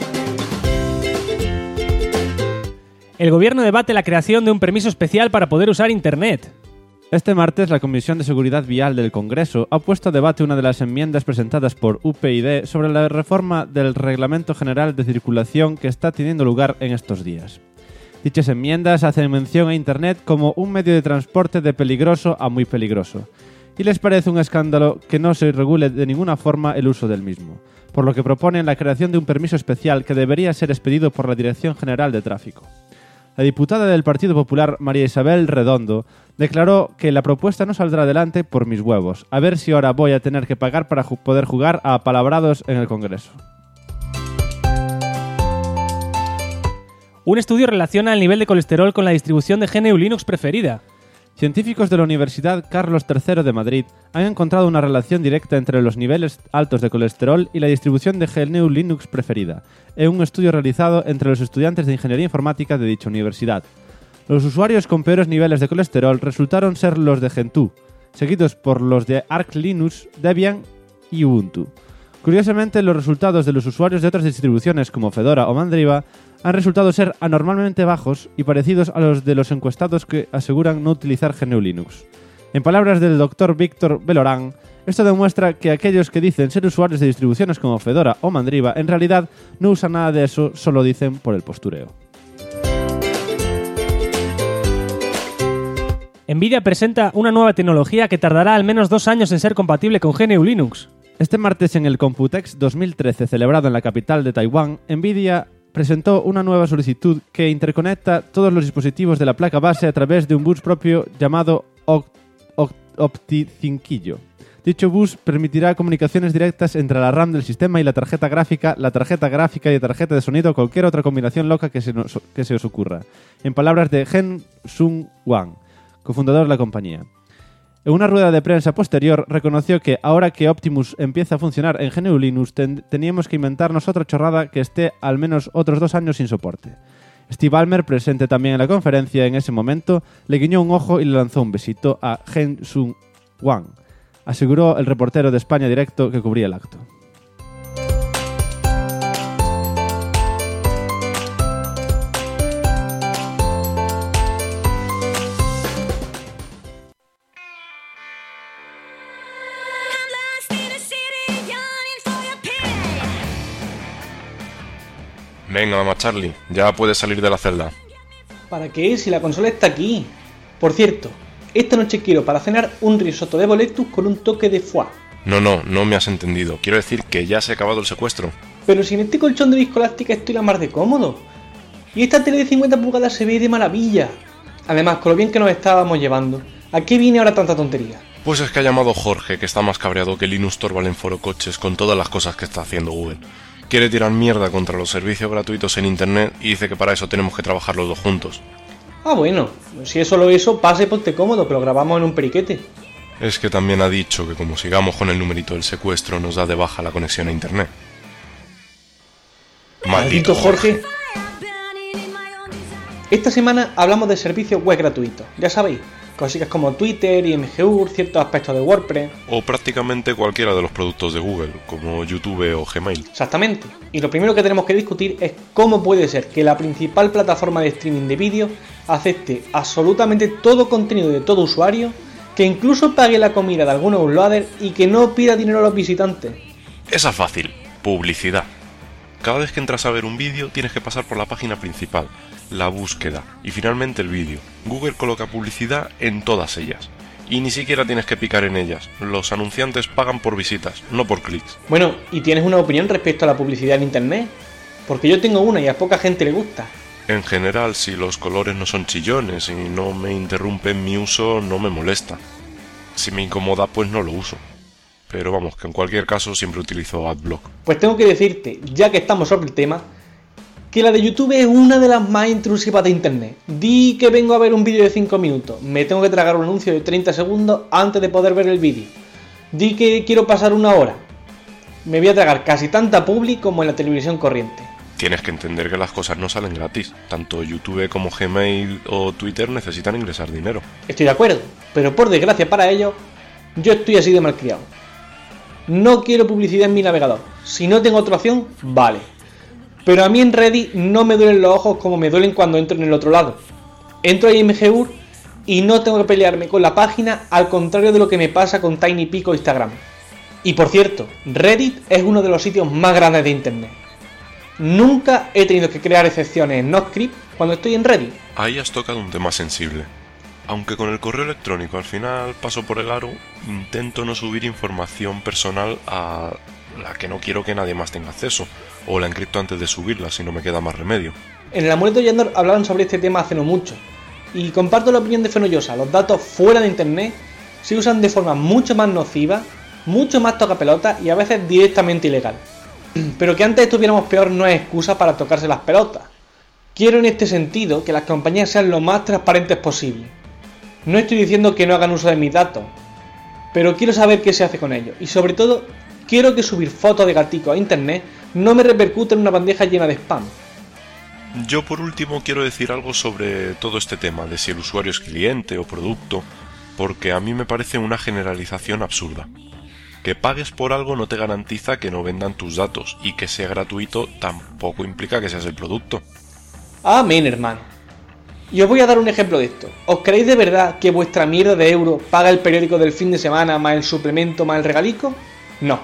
El gobierno debate la creación de un permiso especial para poder usar Internet. Este martes, la Comisión de Seguridad Vial del Congreso ha puesto a debate una de las enmiendas presentadas por UPyD sobre la reforma del Reglamento General de Circulación que está teniendo lugar en estos días. Dichas enmiendas hacen mención a Internet como un medio de transporte de peligroso a muy peligroso, y les parece un escándalo que no se regule de ninguna forma el uso del mismo, por lo que proponen la creación de un permiso especial que debería ser expedido por la Dirección General de Tráfico. La diputada del Partido Popular, María Isabel Redondo, declaró que la propuesta no saldrá adelante por mis huevos. A ver si ahora voy a tener que pagar para poder jugar a apalabrados en el Congreso. Un estudio relaciona el nivel de colesterol con la distribución de GNU Linux preferida. Científicos de la Universidad Carlos III de Madrid han encontrado una relación directa entre los niveles altos de colesterol y la distribución de GNU Linux preferida, en un estudio realizado entre los estudiantes de Ingeniería Informática de dicha universidad. Los usuarios con peores niveles de colesterol resultaron ser los de Gentoo, seguidos por los de Arch Linux, Debian y Ubuntu. Curiosamente, los resultados de los usuarios de otras distribuciones como Fedora o Mandriva han resultado ser anormalmente bajos y parecidos a los de los encuestados que aseguran no utilizar GNU Linux. En palabras del Dr. Víctor Belorán, esto demuestra que aquellos que dicen ser usuarios de distribuciones como Fedora o Mandriva en realidad no usan nada de eso, solo dicen por el postureo. Nvidia presenta una nueva tecnología que tardará al menos 2 años en ser compatible con GNU Linux. Este martes en el Computex 2013 celebrado en la capital de Taiwán, Nvidia presentó una nueva solicitud que interconecta todos los dispositivos de la placa base a través de un bus propio llamado OptiCinquillo. Dicho bus permitirá comunicaciones directas entre la RAM del sistema y la tarjeta gráfica y la tarjeta de sonido o cualquier otra combinación loca que se os ocurra. En palabras de Gen Sung Wang, cofundador de la compañía. En una rueda de prensa posterior reconoció que ahora que Optimus empieza a funcionar en GNU Linux teníamos que inventarnos otra chorrada que esté al menos otros 2 años sin soporte. Steve Ballmer, presente también en la conferencia en ese momento, le guiñó un ojo y le lanzó un besito a Gen Sung Wang, aseguró el reportero de España Directo que cubría el acto. Venga, mamá Charlie, ya puedes salir de la celda. ¿Para qué? Si la consola está aquí. Por cierto, esta noche quiero para cenar un risotto de boletus con un toque de foie. No me has entendido. Quiero decir que ya se ha acabado el secuestro. Pero si en este colchón de viscoelástica estoy la mar de cómodo. Y esta tele de 50 pulgadas se ve de maravilla. Además, con lo bien que nos estábamos llevando, ¿a qué viene ahora tanta tontería? Pues es que ha llamado Jorge, que está más cabreado que Linus Torvald en Foro Coches con todas las cosas que está haciendo Google. Quiere tirar mierda contra los servicios gratuitos en internet y dice que para eso tenemos que trabajar los dos juntos. Ah, bueno, si es solo eso, pase y ponte cómodo, que lo grabamos en un periquete. Es que también ha dicho que como sigamos con el numerito del secuestro nos da de baja la conexión a internet. Maldito Jorge. Esta semana hablamos de servicios web gratuitos, ya sabéis, Cositas como Twitter, IMGUR, ciertos aspectos de WordPress. O prácticamente cualquiera de los productos de Google, como YouTube o Gmail. Exactamente. Y lo primero que tenemos que discutir es cómo puede ser que la principal plataforma de streaming de vídeo acepte absolutamente todo contenido de todo usuario, que incluso pague la comida de algunos uploaders y que no pida dinero a los visitantes. Esa es fácil. Publicidad. Cada vez que entras a ver un vídeo tienes que pasar por la página principal, la búsqueda y finalmente el vídeo. Google coloca publicidad en todas ellas. Y ni siquiera tienes que picar en ellas. Los anunciantes pagan por visitas, no por clics. Bueno, ¿y tienes una opinión respecto a la publicidad en internet? Porque yo tengo una y a poca gente le gusta. En general, si los colores no son chillones y no me interrumpen mi uso, no me molesta. Si me incomoda, pues no lo uso. Pero vamos, que en cualquier caso siempre utilizo AdBlock. Pues tengo que decirte, ya que estamos sobre el tema, que la de YouTube es una de las más intrusivas de internet. Di que vengo a ver un vídeo de 5 minutos, me tengo que tragar un anuncio de 30 segundos antes de poder ver el vídeo. Di que quiero pasar una hora, me voy a tragar casi tanta publi como en la televisión corriente. Tienes que entender que las cosas no salen gratis. Tanto YouTube como Gmail o Twitter necesitan ingresar dinero. Estoy de acuerdo, pero por desgracia para ellos, yo estoy así de malcriado. No quiero publicidad en mi navegador. Si no tengo otra opción, vale. Pero a mí en Reddit no me duelen los ojos como me duelen cuando entro en el otro lado. Entro a IMGUR y no tengo que pelearme con la página, al contrario de lo que me pasa con TinyPic o Instagram. Y por cierto, Reddit es uno de los sitios más grandes de internet. Nunca he tenido que crear excepciones en NoScript cuando estoy en Reddit. Ahí has tocado un tema sensible. Aunque con el correo electrónico al final paso por el aro, intento no subir información personal a la que no quiero que nadie más tenga acceso, o la encripto antes de subirla si no me queda más remedio. En el amuleto Yandor hablaron sobre este tema hace no mucho, y comparto la opinión de Fenollosa. Los datos fuera de internet se usan de forma mucho más nociva, mucho más tocapelota y a veces directamente ilegal. Pero que antes estuviéramos peor no es excusa para tocarse las pelotas. Quiero en este sentido que las compañías sean lo más transparentes posible. No estoy diciendo que no hagan uso de mis datos, pero quiero saber qué se hace con ellos. Y sobre todo, quiero que subir fotos de gatico a internet no me repercute en una bandeja llena de spam. Yo por último quiero decir algo sobre todo este tema de si el usuario es cliente o producto, porque a mí me parece una generalización absurda. Que pagues por algo no te garantiza que no vendan tus datos, y que sea gratuito tampoco implica que seas el producto. Amén, hermano. Y os voy a dar un ejemplo de esto. ¿Os creéis de verdad que vuestra mierda de euro paga el periódico del fin de semana más el suplemento más el regalico? No.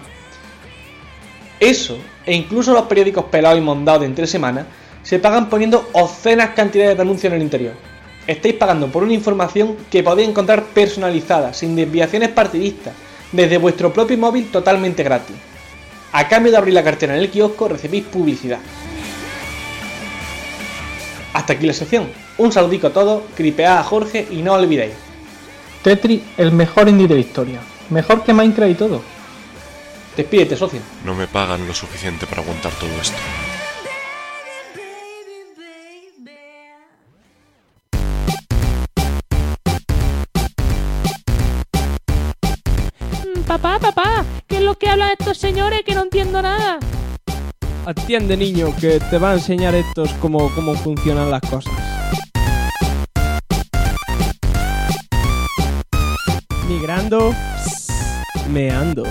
Eso, e incluso los periódicos pelados y mondados de entre semanas, se pagan poniendo obscenas cantidades de anuncios en el interior. Estáis pagando por una información que podéis encontrar personalizada, sin desviaciones partidistas, desde vuestro propio móvil totalmente gratis. A cambio de abrir la cartera en el kiosco, recibís publicidad. Hasta aquí la sección. Un saludico a todos, cripead a Jorge y no olvidéis: Tetris, el mejor indie de la historia. Mejor que Minecraft y todo. Despídete, socio. No me pagan lo suficiente para aguantar todo esto. Papá, ¿qué es lo que hablan estos señores que no entiendo nada? Atiende, niño, que te va a enseñar estos cómo funcionan las cosas. Migrando, meando.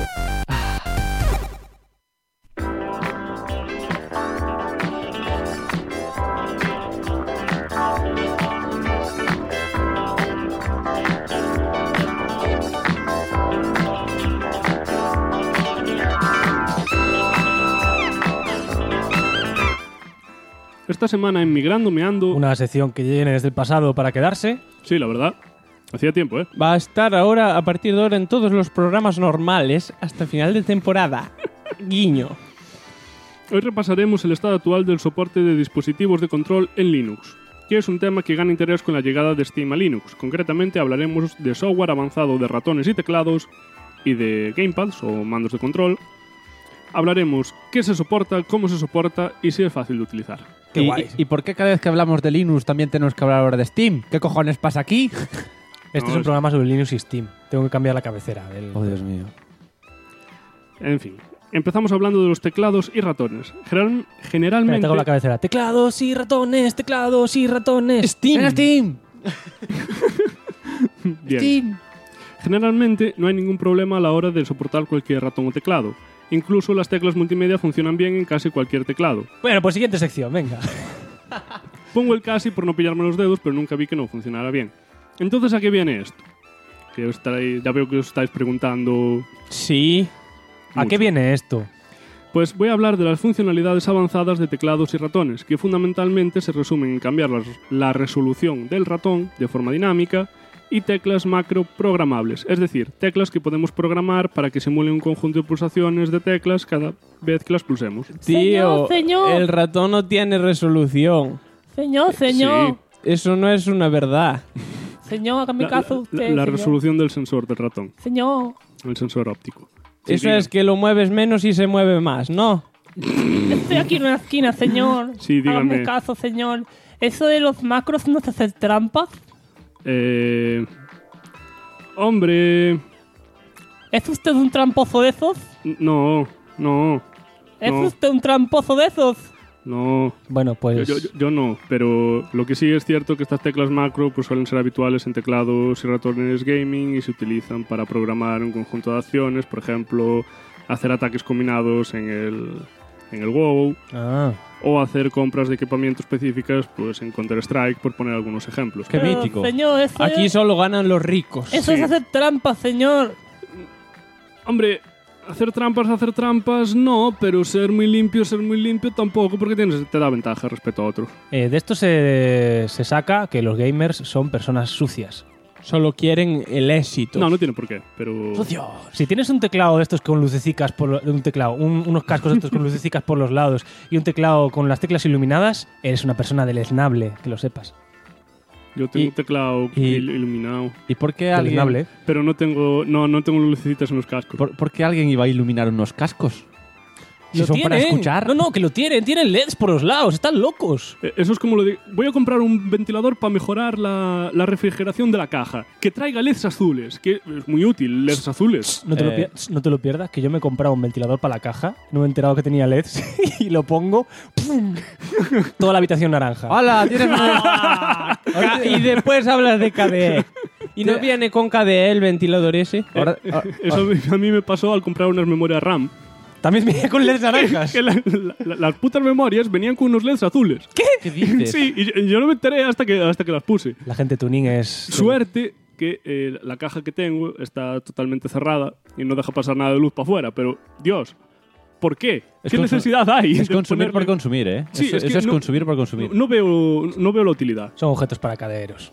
Esta semana en Migrando Meando... Una sección que viene desde el pasado para quedarse. Sí, la verdad. Hacía tiempo, ¿eh? Va a estar ahora, a partir de ahora, en todos los programas normales hasta el final de temporada. Guiño. Hoy repasaremos el estado actual del soporte de dispositivos de control en Linux, que es un tema que gana interés con la llegada de Steam a Linux. Concretamente hablaremos de software avanzado de ratones y teclados y de gamepads o mandos de control. Hablaremos qué se soporta, cómo se soporta y si es fácil de utilizar. Qué guay. ¿Y por qué cada vez que hablamos de Linux también tenemos que hablar ahora de Steam? ¿Qué cojones pasa aquí? Este es un programa sobre Linux y Steam. Tengo que cambiar la cabecera. Oh, Dios mío. En fin, empezamos hablando de los teclados y ratones. Generalmente... Tengo la cabecera. Teclados y ratones, teclados y ratones. ¡Steam! ¡Steam! Bien. Sí. Generalmente no hay ningún problema a la hora de soportar cualquier ratón o teclado. Incluso las teclas multimedia funcionan bien en casi cualquier teclado. Bueno, pues siguiente sección, venga. Pongo el casi por no pillarme los dedos, pero nunca vi que no funcionara bien. Entonces, ¿a qué viene esto? Que ya veo que os estáis preguntando... Sí. ¿A qué viene esto? Pues voy a hablar de las funcionalidades avanzadas de teclados y ratones, que fundamentalmente se resumen en cambiar la resolución del ratón de forma dinámica y teclas macro programables, es decir, teclas que podemos programar para que simulen un conjunto de pulsaciones de teclas cada vez que las pulsemos. Tío, Señor. el ratón no tiene resolución. Señor. Sí, Eso no es una verdad. Señor, hágame caso usted. la señor. resolución del sensor del ratón, Señor. el sensor óptico. Sí, Eso diga. es que lo mueves menos y se mueve más, ¿no? Estoy aquí en una esquina, señor. Sí, dígame. Hágame caso, señor. ¿Eso de los macros no se hace trampas? Hombre... ¿Es usted un tramposo de esos? No. ¿Es No. usted un tramposo de esos? No, Bueno, pues... yo no, pero lo que sí es cierto que estas teclas macro pues suelen ser habituales en teclados y ratones gaming y se utilizan para programar un conjunto de acciones, por ejemplo, hacer ataques combinados en el WoW Ah. o hacer compras de equipamiento específicas pues en Counter-Strike, por poner algunos ejemplos. Qué Pero, mítico. Señor, eso Aquí es... solo ganan los ricos. Eso es hacer trampas, señor. Hombre, hacer trampas no, pero ser muy limpio tampoco, porque te da ventaja respecto a otro. De esto se saca que los gamers son personas sucias. Solo quieren el éxito. No tiene por qué, pero... Si tienes un teclado de estos con lucecicas unos cascos de estos con lucecicas por los lados y un teclado con las teclas iluminadas, eres una persona deleznable, que lo sepas. Yo tengo un teclado iluminado. ¿Y por qué alguien, Deleznable. Pero no tengo lucecitas en los cascos. ¿por qué alguien iba a iluminar unos cascos? Si ¿Lo son para tienen? escuchar. No, que lo tienen. Tienen LEDs por los lados. Están locos. Eso es como lo de... Voy a comprar un ventilador para mejorar la refrigeración de la caja. Que traiga LEDs azules. Que es muy útil, LEDs azules. No te lo pierdas, que yo me he comprado un ventilador para la caja. No me he enterado que tenía LEDs. Y lo pongo... ¡pum! Toda la habitación naranja. ¡Hala! Tienes Y después hablas de KDE. ¿Y no viene con KDE el ventilador ese? Eso a mí me pasó al comprar unas memorias RAM. También venía con LEDs naranjas. Que las putas memorias venían con unos LEDs azules. ¿Qué dices? Sí, y yo no me enteré hasta que las puse. La gente tuning es... Suerte que la caja que tengo está totalmente cerrada y no deja pasar nada de luz para afuera, pero Dios, ¿por qué? ¿Qué necesidad hay? Es de consumir ponerle- por consumir, ¿eh? Sí, eso es que eso es no- consumir por consumir. No veo la utilidad. Son objetos para caderos.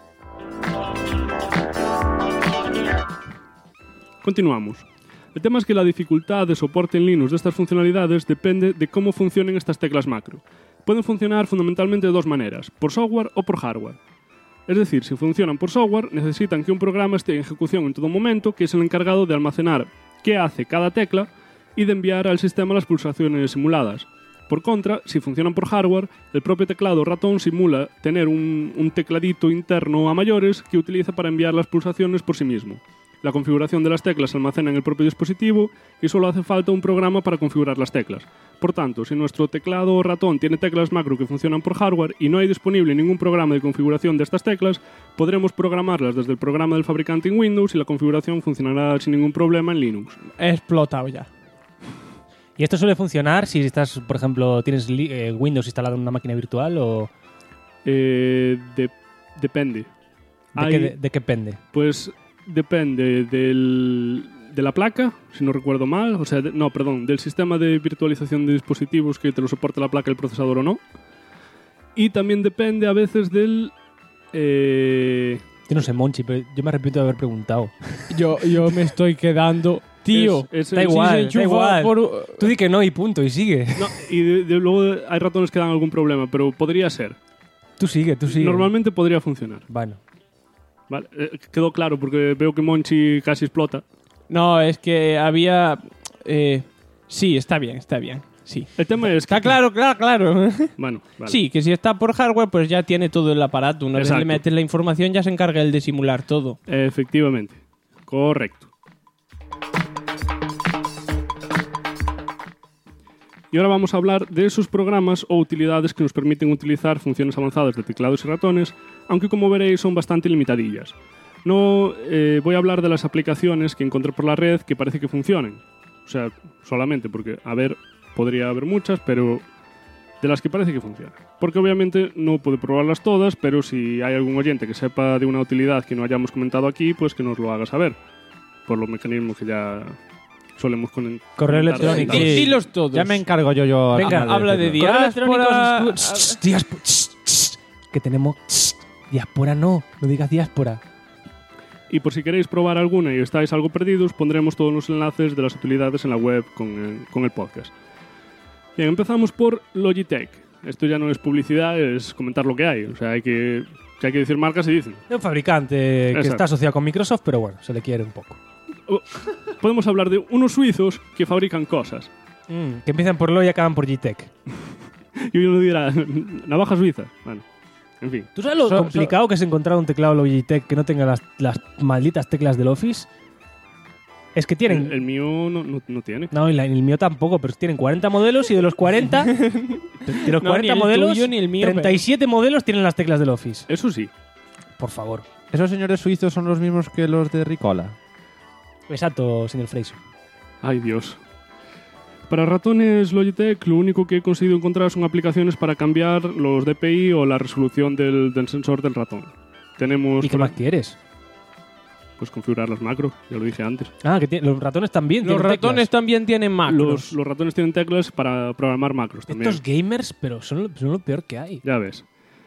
Continuamos. El tema es que la dificultad de soporte en Linux de estas funcionalidades depende de cómo funcionen estas teclas macro. Pueden funcionar fundamentalmente de dos maneras, por software o por hardware. Es decir, si funcionan por software, necesitan que un programa esté en ejecución en todo momento, que es el encargado de almacenar qué hace cada tecla y de enviar al sistema las pulsaciones simuladas. Por contra, si funcionan por hardware, el propio teclado ratón simula tener un tecladito interno a mayores que utiliza para enviar las pulsaciones por sí mismo. La configuración de las teclas se almacena en el propio dispositivo y solo hace falta un programa para configurar las teclas. Por tanto, si nuestro teclado o ratón tiene teclas macro que funcionan por hardware y no hay disponible ningún programa de configuración de estas teclas, podremos programarlas desde el programa del fabricante en Windows y la configuración funcionará sin ningún problema en Linux. He explotado ya. ¿Y esto suele funcionar si estás, por ejemplo, tienes Windows instalado en una máquina virtual o...? Depende. ¿De qué depende? Pues depende de la placa, si no recuerdo mal. O sea, del sistema de virtualización de dispositivos que te lo soporte la placa, el procesador o no. Y también depende a veces del... Yo no sé, Monchi, pero yo me arrepiento de haber preguntado. Yo me estoy quedando... Tío, da igual. Tú di que no y punto, y sigue. No, y luego hay ratones que dan algún problema, pero podría ser. Tú sigue. Normalmente podría funcionar. Bueno. Vale, quedó claro porque veo que Monchi casi explota. No, es que había... sí, está bien. Sí. El tema es que... Está claro. Bueno, vale. Sí, que si está por hardware, pues ya tiene todo el aparato. Una vez le metes la información, ya se encarga él de simular todo. Efectivamente. Correcto. Y ahora vamos a hablar de esos programas o utilidades que nos permiten utilizar funciones avanzadas de teclados y ratones, aunque como veréis son bastante limitadillas. No voy a hablar de las aplicaciones que encontré por la red que parece que funcionen. O sea, solamente porque, podría haber muchas, pero de las que parece que funcionan. Porque obviamente no puedo probarlas todas, pero si hay algún oyente que sepa de una utilidad que no hayamos comentado aquí, pues que nos lo haga saber. Por los mecanismos que ya solemos correo electrónico. Dilos todos. Ya me encargo yo. Venga, habla de diáspora. Que tenemos... Diáspora no digas diáspora. Y por si queréis probar alguna y estáis algo perdidos, pondremos todos los enlaces de las utilidades en la web con el podcast. Bien, empezamos por Logitech. Esto ya no es publicidad, es comentar lo que hay. O sea, hay que decir marcas y dicen. Es un fabricante que Exacto. está asociado con Microsoft, pero bueno, se le quiere un poco. Podemos hablar de unos suizos que fabrican cosas. Que empiezan por Lo y acaban por G-Tech. Y uno dirá, navaja suiza. Bueno, en fin. ¿Tú sabes lo complicado que es encontrar un teclado Logitech que no tenga las malditas teclas del Office? Es que tienen... El mío no tiene. No, el mío tampoco, pero tienen 40 modelos y de los 40... de los 40 ni el modelos, tuyo ni el mío, 37 modelos tienen las teclas del Office. Eso sí. Por favor. ¿Esos señores suizos son los mismos que los de Ricola? Exacto, señor Fraser. Ay, Dios. Para ratones Logitech, lo único que he conseguido encontrar son aplicaciones para cambiar los DPI o la resolución del sensor del ratón. Tenemos... ¿Y qué más quieres? Pues configurar las macros, ya lo dije antes. Ah, que los ratones también Los tienen ratones teclas. también tienen macros. Los ratones tienen teclas para programar macros también. Estos gamers, pero son lo peor que hay. Ya ves.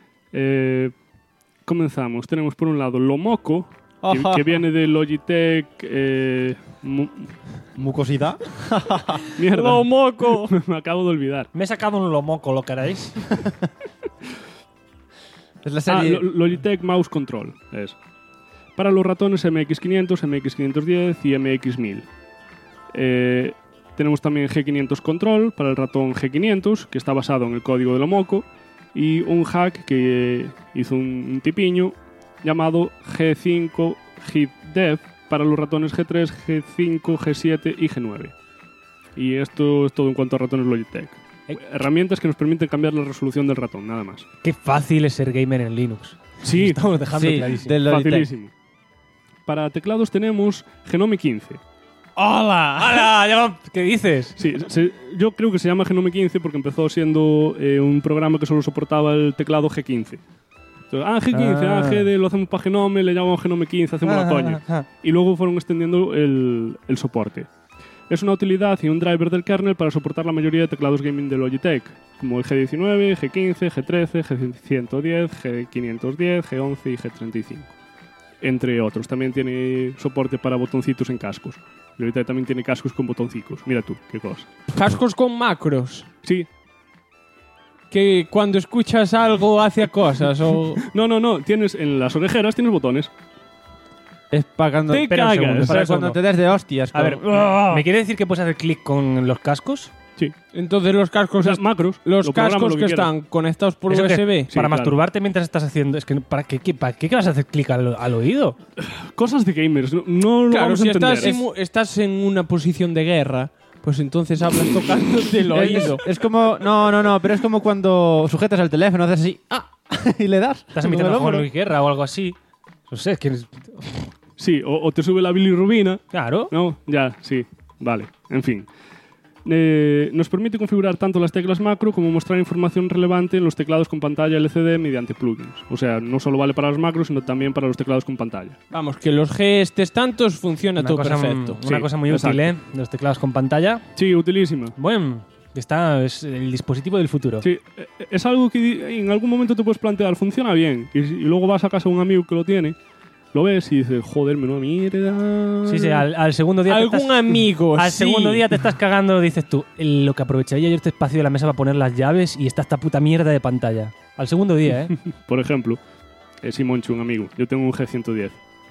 Comenzamos. Tenemos por un lado Lomoco, que viene de Logitech... ¿Mucosidad? Mierda. Lomoco. Me acabo de olvidar. Me he sacado un Lomoco, ¿lo queréis? Es la serie... Logitech Mouse Control. Es. Para los ratones MX500, MX510 y MX1000. Tenemos también G500 Control para el ratón G500, que está basado en el código de Lomoco, y un hack que hizo un tipiño llamado G5 Hit Dev para los ratones G3, G5, G7 y G9. Y esto es todo en cuanto a ratones Logitech. Herramientas que nos permiten cambiar la resolución del ratón, nada más. Qué fácil es ser gamer en Linux. Sí, Estamos dejando clarísimo. facilísimo. Para teclados tenemos Genome 15. ¡Hola! ¡Hala! ¿Qué dices? Sí, yo creo que se llama Genome 15 porque empezó siendo un programa que solo soportaba el teclado G15. Entonces, G15, GD lo hacemos para Genome, le llamamos Genome 15, hacemos la coña. Y luego fueron extendiendo el soporte. Es una utilidad y un driver del kernel para soportar la mayoría de teclados gaming de Logitech, como el G19, G15, G13, G110, G510, G11 y G35. Entre otros. También tiene soporte para botoncitos en cascos. Logitech también tiene cascos con botoncicos. Mira tú, qué cosa. Cascos con macros. Sí. Que cuando escuchas algo hace cosas o... No. Tienes en las orejeras tienes botones. Es para cuando, Te cagas. para cuando te des de hostias. A ver, ¿me quiere decir que puedes hacer clic con los cascos? Sí. Entonces los cascos... O sea, macros. Los lo programas cascos lo que quieras. están conectados por ¿Eso USB. que Sí, para claro. masturbarte mientras estás haciendo... Es que ¿para qué vas a hacer clic al oído? Cosas de gamers. No lo Claro, vamos a si entender. estás en una posición de guerra, pues entonces hablas tocándote el oído. Es como... No, pero es como cuando sujetas el teléfono, haces así... y le das. Estás imitando a Con el Juan hombro. Luis Guerra o algo así. No sé, es que... Sí, o te sube la bilirrubina. Claro. No, ya, sí. Vale, en fin. Nos permite configurar tanto las teclas macro como mostrar información relevante en los teclados con pantalla LCD mediante plugins. O sea, no solo vale para los macros, sino también para los teclados con pantalla. Vamos, que los G tantos funciona todo perfecto. Una Sí, cosa muy exacto. útil, ¿eh? Los teclados con pantalla. Sí, utilísima. Bueno, es el dispositivo del futuro. Sí, es algo que en algún momento te puedes plantear, funciona bien, y luego vas a casa de un amigo que lo tiene, lo ves y dices, joder, menuda mierda. Sí, al segundo día... Al segundo día te estás cagando, dices tú, lo que aprovecharía yo este espacio de la mesa para poner las llaves y está esta puta mierda de pantalla. Al segundo día, ¿eh? Por ejemplo, Simonchu, un amigo. Yo tengo un G110.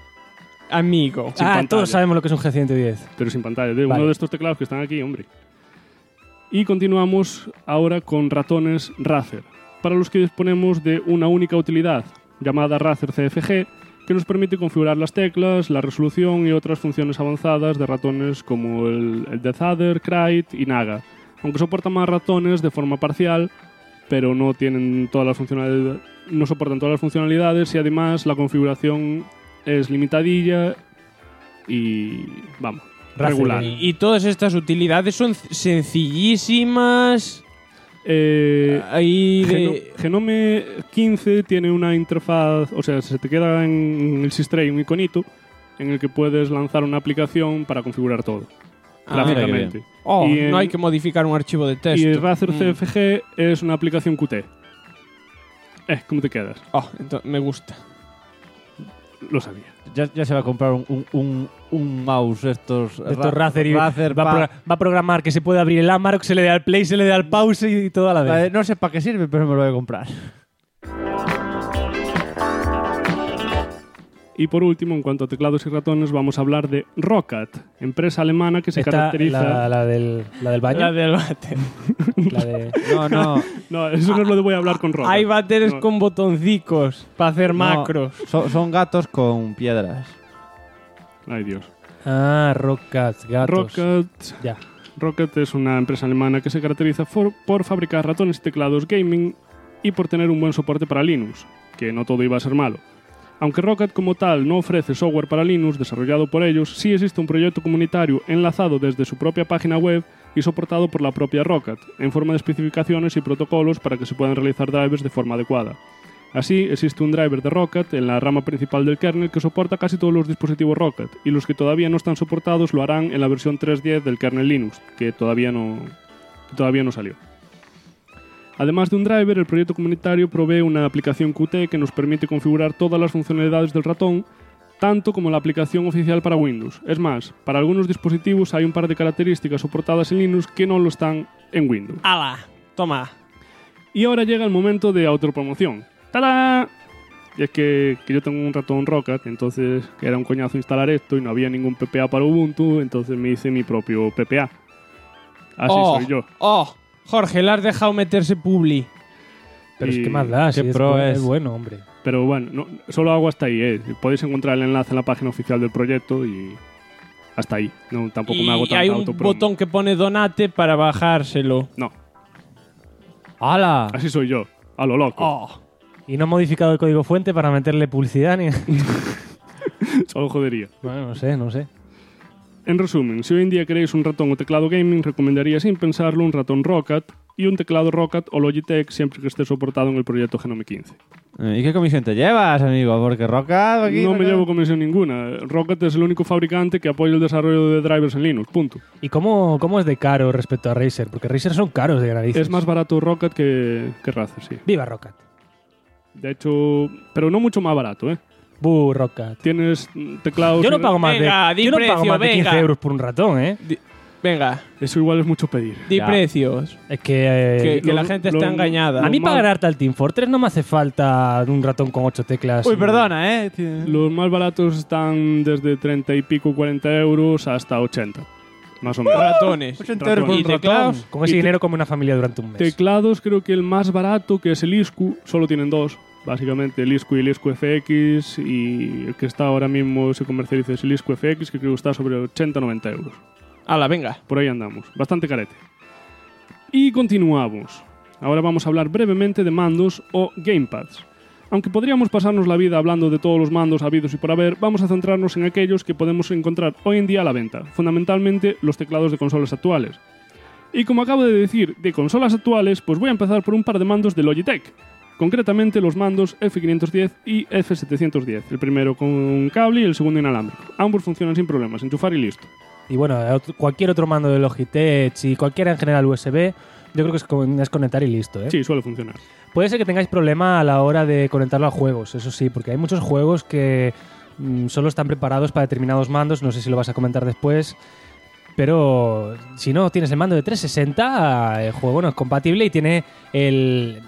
Amigo. Sin pantalla. Todos sabemos lo que es un G110. Pero sin pantalla. Vale. Uno de estos teclados que están aquí, hombre. Y continuamos ahora con ratones Razer, para los que disponemos de una única utilidad, llamada Razer CFG, que nos permite configurar las teclas, la resolución y otras funciones avanzadas de ratones como el DeathAdder, Krait y Naga. Aunque soportan más ratones de forma parcial, pero no tienen todas las funcionalidades, no soportan todas las funcionalidades y además la configuración es limitadilla y, vamos, Razer, regular. Y todas estas utilidades son sencillísimas. Ahí de... Genome 15 tiene una interfaz, o sea, se te queda en el Sistray un iconito en el que puedes lanzar una aplicación para configurar todo. Gráficamente. Oh, Y no hay que modificar un archivo de texto. Y Razer CFG es una aplicación Qt. ¿Cómo te quedas? Oh, entonces me gusta. Lo sabía. Ya se va a comprar un mouse estos Razer y Razer va a programar que se puede abrir el Amarok, se le da al play, se le da al pause y todo a la vez. No sé para qué sirve, pero me lo voy a comprar. Y por último, en cuanto a teclados y ratones, vamos a hablar de Roccat, empresa alemana que se caracteriza... La del baño. La del váter. No, eso no es lo de voy a hablar con Roccat. Hay váteres con botoncicos para hacer macros. Son gatos con piedras. Ay, Dios. Ah, Roccat, gatos. Ya. Roccat es una empresa alemana que se caracteriza por fabricar ratones y teclados gaming y por tener un buen soporte para Linux, que no todo iba a ser malo. Aunque Roccat como tal no ofrece software para Linux desarrollado por ellos, sí existe un proyecto comunitario enlazado desde su propia página web y soportado por la propia Roccat, en forma de especificaciones y protocolos para que se puedan realizar drivers de forma adecuada. Así, existe un driver de Roccat en la rama principal del kernel que soporta casi todos los dispositivos Roccat, y los que todavía no están soportados lo harán en la versión 3.10 del kernel Linux, que todavía no salió. Además de un driver, el proyecto comunitario provee una aplicación Qt que nos permite configurar todas las funcionalidades del ratón, tanto como la aplicación oficial para Windows. Es más, para algunos dispositivos hay un par de características soportadas en Linux que no lo están en Windows. ¡Hala! Toma. Y ahora llega el momento de autopromoción. ¡Tada! Y es que yo tengo un ratón Roccat, entonces era un coñazo instalar esto y no había ningún PPA para Ubuntu, entonces me hice mi propio PPA. Así soy yo. ¡Oh! Jorge, le has dejado meterse publi. Pero es que más da, qué si pro es es. bueno, hombre. Pero bueno, no, solo hago hasta ahí. Podéis encontrar el enlace en la página oficial del proyecto y hasta ahí. No, tampoco me hago Y tanta hay un autopromo. botón que pone donate para bajárselo. No. ¡Hala! Así soy yo, a lo loco. Oh. Y no he modificado el código fuente para meterle publicidad ni... Solo jodería. Bueno, no sé. En resumen, si hoy en día queréis un ratón o teclado gaming, recomendaría sin pensarlo un ratón Roccat y un teclado Roccat o Logitech siempre que esté soportado en el proyecto Genome 15. ¿Y qué comisión te llevas, amigo? Porque Roccat... aquí No me llevo comisión ninguna. Roccat es el único fabricante que apoya el desarrollo de drivers en Linux, punto. ¿Y cómo es de caro respecto a Razer? Porque Razer son caros de narices. Es más barato Roccat que Razer, sí. ¡Viva Roccat! De hecho, pero no mucho más barato, ¿eh? Roccat. Tienes teclados... Yo no pago más Venga, de 15 euros por un ratón, ¿eh? Venga, Eso igual es mucho pedir. di precios. Es que... Que la gente está engañada. a mí pagar harta al Team Fortress no me hace falta un ratón con 8 teclas. Uy, perdona, ¿eh? Los más baratos están desde 30 y pico, 40 euros hasta 80. Más o menos. Ratones. 80 euros por ¿Y un ratón. teclados? Con ese Y dinero come una familia durante un mes. Teclados, creo que el más barato, que es el ISCU, solo tienen dos. Básicamente el ISCU y el ISCU FX, y el que está ahora mismo se comercializa es el ISCU FX, que creo que está sobre 80-90 euros. Hala, venga. Por ahí andamos, bastante carete. Y continuamos. Ahora vamos a hablar brevemente de mandos o gamepads. Aunque podríamos pasarnos la vida hablando de todos los mandos habidos y por haber, vamos a centrarnos en aquellos que podemos encontrar hoy en día a la venta, fundamentalmente los teclados de consolas actuales. Y como acabo de decir, de consolas actuales, pues voy a empezar por un par de mandos de Logitech. Concretamente los mandos F510 y F710, el primero con cable y el segundo inalámbrico. Ambos funcionan sin problemas, enchufar y listo. Y bueno, cualquier otro mando de Logitech y cualquiera en general USB, yo creo que es conectar y listo, ¿eh? Sí, suele funcionar. Puede ser que tengáis problema a la hora de conectarlo a juegos, eso sí, porque hay muchos juegos que solo están preparados para determinados mandos, no sé si lo vas a comentar después, pero si no tienes el mando de 360, el juego no es compatible y tiene el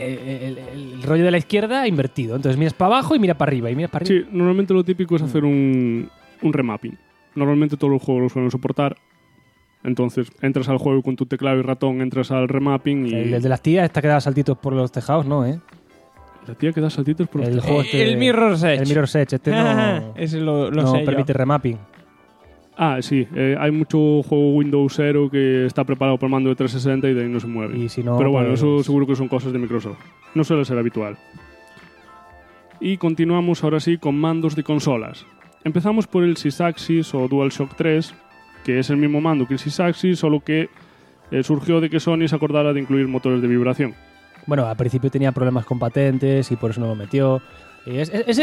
rollo de la izquierda invertido. Entonces miras para abajo y mira para arriba y miras para arriba. Sí, normalmente lo típico es hacer un remapping. Normalmente todos los juegos lo suelen soportar. Entonces entras al juego con tu teclado y ratón, entras al remapping y... El de las tías está que da saltitos por los tejados, ¿no? La tía que da saltitos por los El tejados. juego El Mirror's Edge. El Mirror's Edge, este no, Ese lo no sé yo. permite remapping. Ah, sí. Hay mucho juego Windows 0 que está preparado para el mando de 360 y de ahí no se mueve. Y si no, pero bueno, pues- eso seguro que son cosas de Microsoft. No suele ser habitual. Y continuamos ahora sí con mandos de consolas. Empezamos por el Sysaxis o DualShock 3, que es el mismo mando que el Sysaxis, solo que surgió de que Sony se acordara de incluir motores de vibración. Bueno, al principio tenía problemas con patentes y por eso no lo metió. ¿Es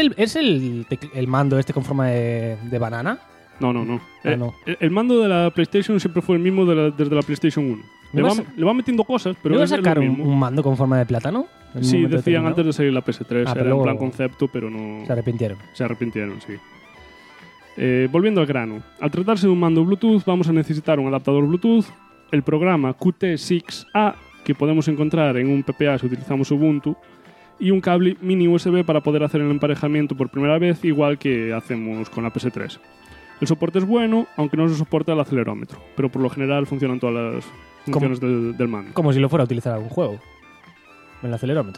el mando este con forma de banana? No. No. El mando de la PlayStation siempre fue el mismo desde la PlayStation 1. Le va metiendo cosas, pero ¿no es iba a sacar lo mismo. un mando con forma de plátano? Sí, decían antes de salir la PS3. Era pero en plan concepto, pero no... Se arrepintieron. Se arrepintieron, sí. Volviendo al grano. Al tratarse de un mando Bluetooth, vamos a necesitar un adaptador Bluetooth, el programa Qt6A, que podemos encontrar en un PPA si utilizamos Ubuntu, y un cable mini USB para poder hacer el emparejamiento por primera vez, igual que hacemos con la PS3. El soporte es bueno, aunque no se soporta el acelerómetro, pero por lo general funcionan todas las funciones del mando. Como si lo fuera a utilizar algún juego. El acelerómetro.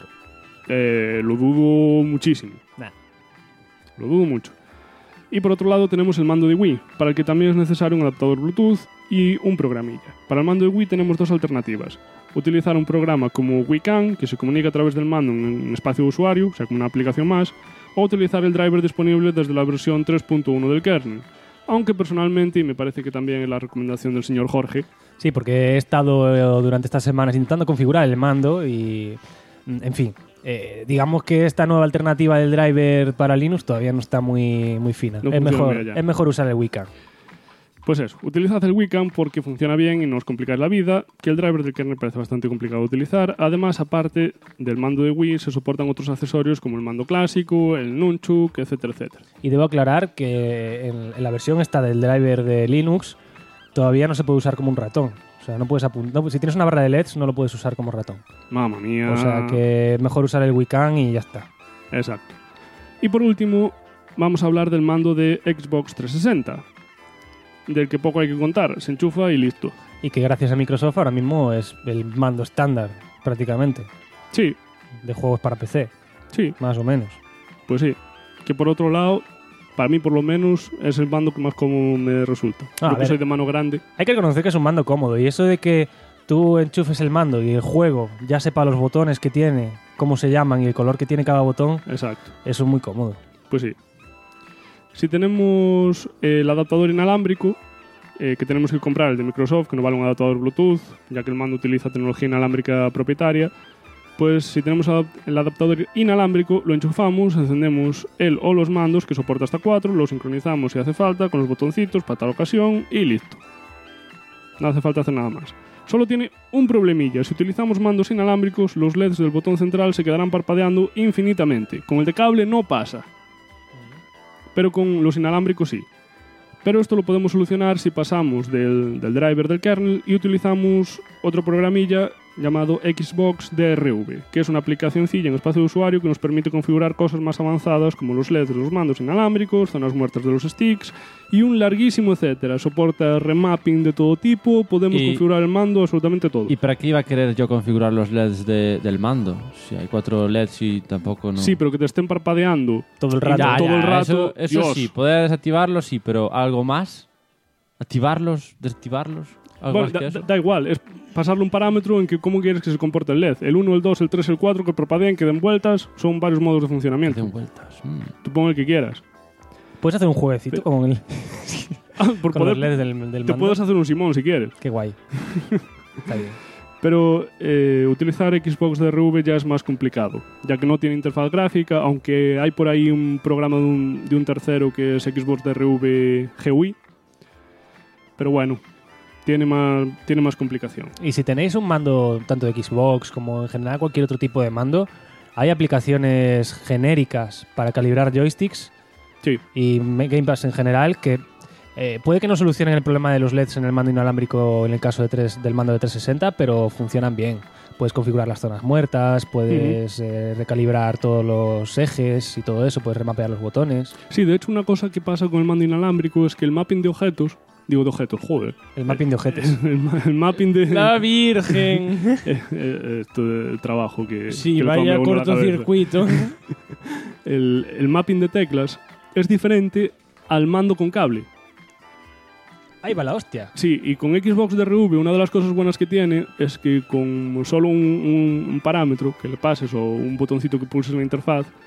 Lo dudo muchísimo. Nah. Lo dudo mucho. Y por otro lado tenemos el mando de Wii, para el que también es necesario un adaptador Bluetooth y un programilla. Para el mando de Wii tenemos dos alternativas. Utilizar un programa como WiiCam, que se comunica a través del mando en espacio de usuario, o sea, como una aplicación más, o utilizar el driver disponible desde la versión 3.1 del kernel. Aunque personalmente, y me parece que también es la recomendación del señor Jorge... Sí, porque he estado durante estas semanas intentando configurar el mando y... En fin, digamos que esta nueva alternativa del driver para Linux todavía no está muy fina. No es mejor usar el WiiCam. Pues eso, utilizad el WiiCam porque funciona bien y no os complicáis la vida, que el driver del kernel parece bastante complicado de utilizar. Además, aparte del mando de Wii, se soportan otros accesorios como el mando clásico, el Nunchuk, etcétera, etcétera. Y debo aclarar que en la versión esta del driver de Linux todavía no se puede usar como un ratón. O sea, no puedes si tienes una barra de LEDs no lo puedes usar como ratón. Mamma mía. O sea que es mejor usar el WiiCam y ya está. Exacto. Y por último, vamos a hablar del mando de Xbox 360. Del que poco hay que contar, se enchufa y listo. Y que gracias a Microsoft ahora mismo es el mando estándar, prácticamente. Sí. De juegos para PC. Sí. Más o menos. Pues sí. Que por otro lado, para mí por lo menos, es el mando que más cómodo me resulta. Porque soy de mano grande. Hay que reconocer que es un mando cómodo. Y eso de que tú enchufes el mando y el juego ya sepa los botones que tiene, cómo se llaman y el color que tiene cada botón. Exacto. Eso es muy cómodo. Pues sí. Si tenemos el adaptador inalámbrico, que tenemos que comprar el de Microsoft, que no vale un adaptador Bluetooth, ya que el mando utiliza tecnología inalámbrica propietaria, pues si tenemos el adaptador inalámbrico, lo enchufamos, encendemos el o los mandos, que soporta hasta 4, lo sincronizamos si hace falta, con los botoncitos para tal ocasión, y listo. No hace falta hacer nada más. Solo tiene un problemilla. Si utilizamos mandos inalámbricos, los LEDs del botón central se quedarán parpadeando infinitamente. Con el de cable no pasa. Pero con los inalámbricos sí. Pero esto lo podemos solucionar si pasamos del driver del kernel y utilizamos otro programilla llamado Xbox DRV, que es una aplicacioncilla en espacio de usuario que nos permite configurar cosas más avanzadas como los LEDs de los mandos inalámbricos, zonas muertas de los sticks y un larguísimo etcétera. Soporta remapping de todo tipo, podemos configurar el mando, absolutamente todo. ¿Y para qué iba a querer yo configurar los LEDs del mando? Si hay 4 LEDs y tampoco no... Sí, pero que te estén parpadeando todo el rato. Ya, todo el rato. Eso sí, poder desactivarlos sí, pero ¿algo más? ¿Activarlos? ¿Desactivarlos? Bueno, da igual, es pasarle un parámetro en que cómo quieres que se comporte el LED. El 1, el 2, el 3, el 4, que parpadeen, que den vueltas, son varios modos de funcionamiento. Den vueltas. Tú pon el que quieras. Puedes hacer un jueguecito con el... por con poder, los LEDs del te mando. puedes hacer un Simón si quieres. Qué guay. Está bien. Pero utilizar Xbox DRV ya es más complicado, ya que no tiene interfaz gráfica, aunque hay por ahí un programa de un tercero que es Xbox DRV GUI. Pero bueno, tiene más complicación. Y si tenéis un mando tanto de Xbox como en general cualquier otro tipo de mando, hay aplicaciones genéricas para calibrar joysticks y Game Pass en general que puede que no solucionen el problema de los LEDs en el mando inalámbrico en el caso del mando de 360, pero funcionan bien. Puedes configurar las zonas muertas, puedes recalibrar todos los ejes y todo eso, puedes remapear los botones. Sí, de hecho una cosa que pasa con el mando inalámbrico es que el mapping de objetos... Digo de objetos, joder. El mapping de objetos. El mapping de... ¡La Virgen! El trabajo que... Sí, que vaya cortocircuito. El mapping de teclas es diferente al mando con cable. Ahí va la hostia. Sí, y con Xbox DRV una de las cosas buenas que tiene es que con solo un parámetro que le pases o un botoncito que pulses en la interfaz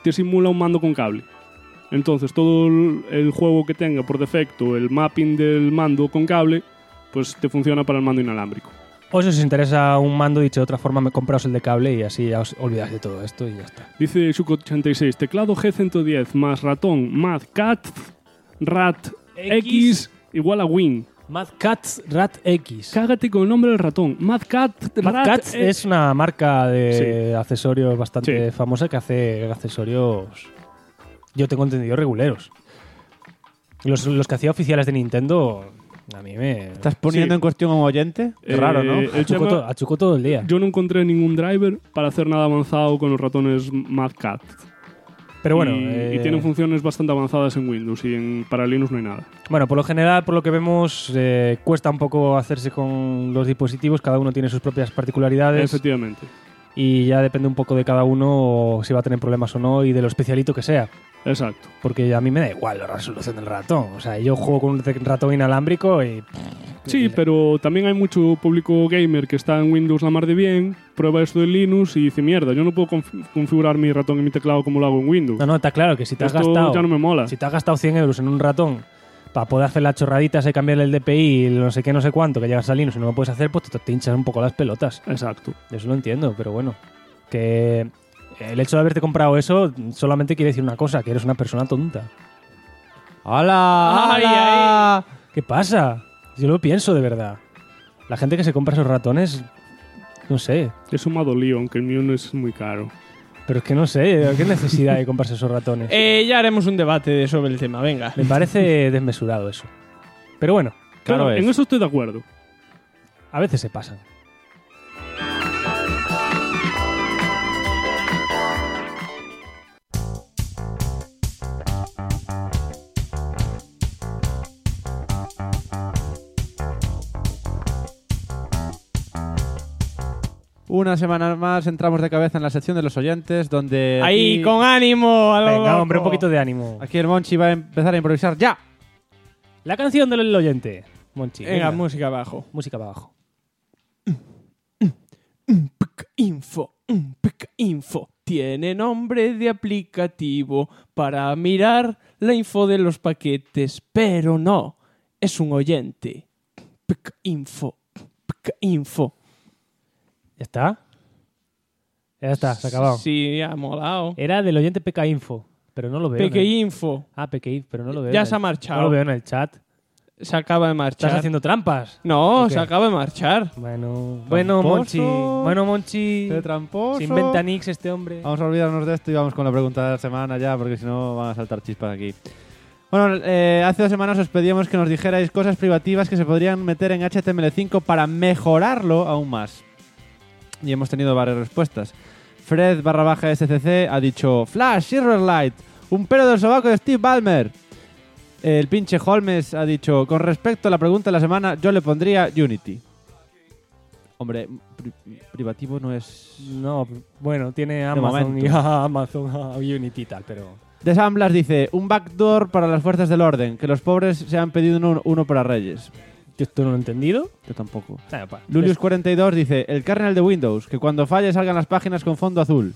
te simula un mando con cable. Entonces todo el juego que tenga por defecto el mapping del mando con cable, pues te funciona para el mando inalámbrico. O si os interesa un mando, dicho de otra forma, me compraos el de cable y así ya os olvidáis de todo esto y ya está. Dice Shuko86, teclado G110 más ratón Mad Cat Rat X igual a Win. Mad Cat Rat X. Cágate con el nombre del ratón. Mad Cat Rat X es una marca de accesorios bastante famosa que hace accesorios, yo tengo entendido, reguleros. Los que hacía oficiales de Nintendo, a mí me... ¿Estás poniendo en cuestión a un oyente? Qué raro, ¿no? Achuco todo el día. Yo no encontré ningún driver para hacer nada avanzado con los ratones Mad Cat. Pero bueno, y tienen funciones bastante avanzadas en Windows y para Linux no hay nada. Bueno, por lo general, por lo que vemos, cuesta un poco hacerse con los dispositivos. Cada uno tiene sus propias particularidades. Efectivamente. Y ya depende un poco de cada uno si va a tener problemas o no y de lo especialito que sea. Exacto. Porque a mí me da igual la resolución del ratón. O sea, yo juego con un ratón inalámbrico y... Sí, pero también hay mucho público gamer que está en Windows la mar de bien, prueba esto de Linux y dice, mierda, yo no puedo configurar mi ratón y mi teclado como lo hago en Windows. No, está claro que si te has Esto gastado... ya no me mola. Si te has gastado 100 euros en un ratón para poder hacer las chorraditas y cambiarle el DPI y no sé qué, no sé cuánto, que llegas a Linux y no lo puedes hacer, pues te hinchas un poco las pelotas. Exacto. Eso lo entiendo, pero bueno. Que el hecho de haberte comprado eso solamente quiere decir una cosa, que eres una persona tonta. ¡Hala! ¡Ay, ay! ¿Qué pasa? Yo lo pienso de verdad. La gente que se compra esos ratones, no sé. Eso me ha dolido, aunque el mío no es muy caro. Pero es que no sé, ¿qué necesidad de comprarse esos ratones? Ya haremos un debate sobre el tema, venga. Me parece desmesurado eso. Pero bueno, claro, en eso estoy de acuerdo. A veces se pasan. Una semana más entramos de cabeza en la sección de los oyentes, donde... ¡Ahí, con ánimo! Venga, hombre, un poquito de ánimo. Aquí el Monchi va a empezar a improvisar ¡ya! La canción del oyente, Monchi. Venga, música abajo. Música abajo. Info. Tiene nombre de aplicativo para mirar la info de los paquetes, pero no, es un oyente. Info. ¿Ya está? Ya está, se ha acabado. Sí, ha molado. Era del oyente PK Info, pero no lo veo. PK Info. PK Info, pero no lo veo. Ya se ha marchado. No lo veo en el chat. Se acaba de marchar. ¿Estás haciendo trampas? No, se acaba de marchar. Bueno, Monchi. Bueno, Monchi. ¡Qué tramposo! Se inventa nicks este hombre. Vamos a olvidarnos de esto y vamos con la pregunta de la semana ya, porque si no van a saltar chispas aquí. Bueno, hace 2 semanas os pedíamos que nos dijerais cosas privativas que se podrían meter en HTML5 para mejorarlo aún más. Y hemos tenido varias respuestas. Fred_SCC ha dicho Flash, Silverlight, un pelo del sobaco de Steve Ballmer. El pinche Holmes ha dicho, con respecto a la pregunta de la semana, yo le pondría Unity. Hombre, privativo no es... No, bueno, tiene Amazon y Amazon Unity y tal, pero... Desamblas dice, un backdoor para las fuerzas del orden, que los pobres se han pedido uno para Reyes. ¿Esto no lo he entendido? Yo tampoco. Pues, Lulius42 dice, el kernel de Windows, que cuando falle salgan las páginas con fondo azul.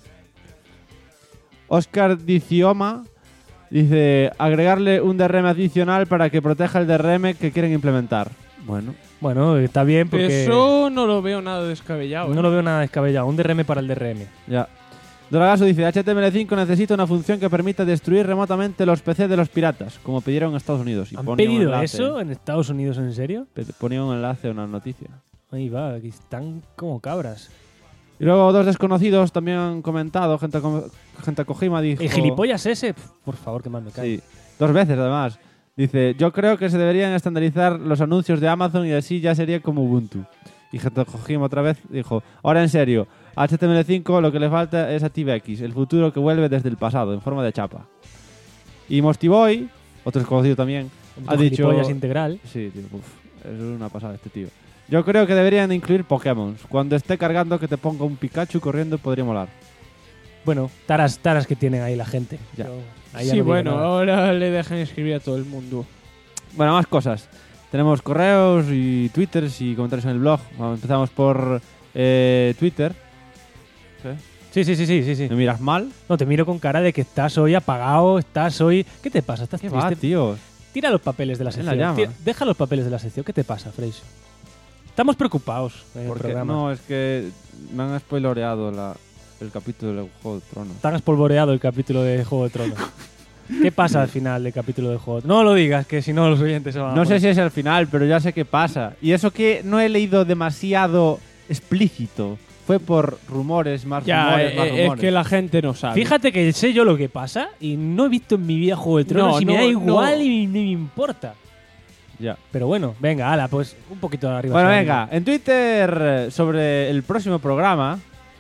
Oscar Dicioma dice, agregarle un DRM adicional para que proteja el DRM que quieren implementar. Bueno, está bien porque... Eso no lo veo nada descabellado. No lo veo nada descabellado. Un DRM para el DRM. Ya. Dragaso dice, HTML5 necesita una función que permita destruir remotamente los PC de los piratas, como pidieron en Estados Unidos. Y ¿Han pedido eso en Estados Unidos, en serio? Ponía un enlace a una noticia. Ahí va, aquí están como cabras. Y luego 2 desconocidos también han comentado, gente Kojima dijo... ¿El gilipollas ese? Por favor, que mal me cae. Sí, 2 veces además. Dice, yo creo que se deberían estandarizar los anuncios de Amazon y así ya sería como Ubuntu. Y gente Kojima otra vez dijo, ahora en serio, a HTML5 lo que le falta es ActiveX, el futuro que vuelve desde el pasado, en forma de chapa. Y Mostiboy, otro desconocido también, ha dicho... Gilipollas integral. Sí, tío, es una pasada este tío. Yo creo que deberían incluir Pokémon. Cuando esté cargando que te ponga un Pikachu corriendo podría molar. Bueno, taras que tienen ahí la gente. Ya. Sí, no bueno, ahora le dejan escribir a todo el mundo. Bueno, más cosas. Tenemos correos y twitters y comentarios en el blog. Bueno, empezamos por Twitter. Sí. ¿Me miras mal? No, te miro con cara de que estás hoy apagado, estás hoy... ¿Qué te pasa? ¿Estás ¿Qué triste? va, tío? Tira los papeles de la ¿Quién la sección. llama? Deja los papeles de la sección. ¿Qué te pasa, Freixo? Estamos preocupados en el Porque programa. no, es que me han spoiloreado el capítulo del Juego de Tronos. Tan espolvoreado el capítulo de Juego de Tronos. ¿Qué pasa al final del capítulo de Juego de Tronos? No lo digas, que si no los oyentes se van a No sé poner. si es el final, pero ya sé qué pasa. Y eso que no he leído demasiado explícito. Fue por rumores, más rumores. es que la gente no sabe. Fíjate que sé yo lo que pasa y no he visto en mi vida Juego de Tronos y me da igual y ni me importa. Ya. Pero bueno, venga, ala, pues un poquito arriba. Bueno, Xavi. venga. En Twitter, sobre el próximo programa,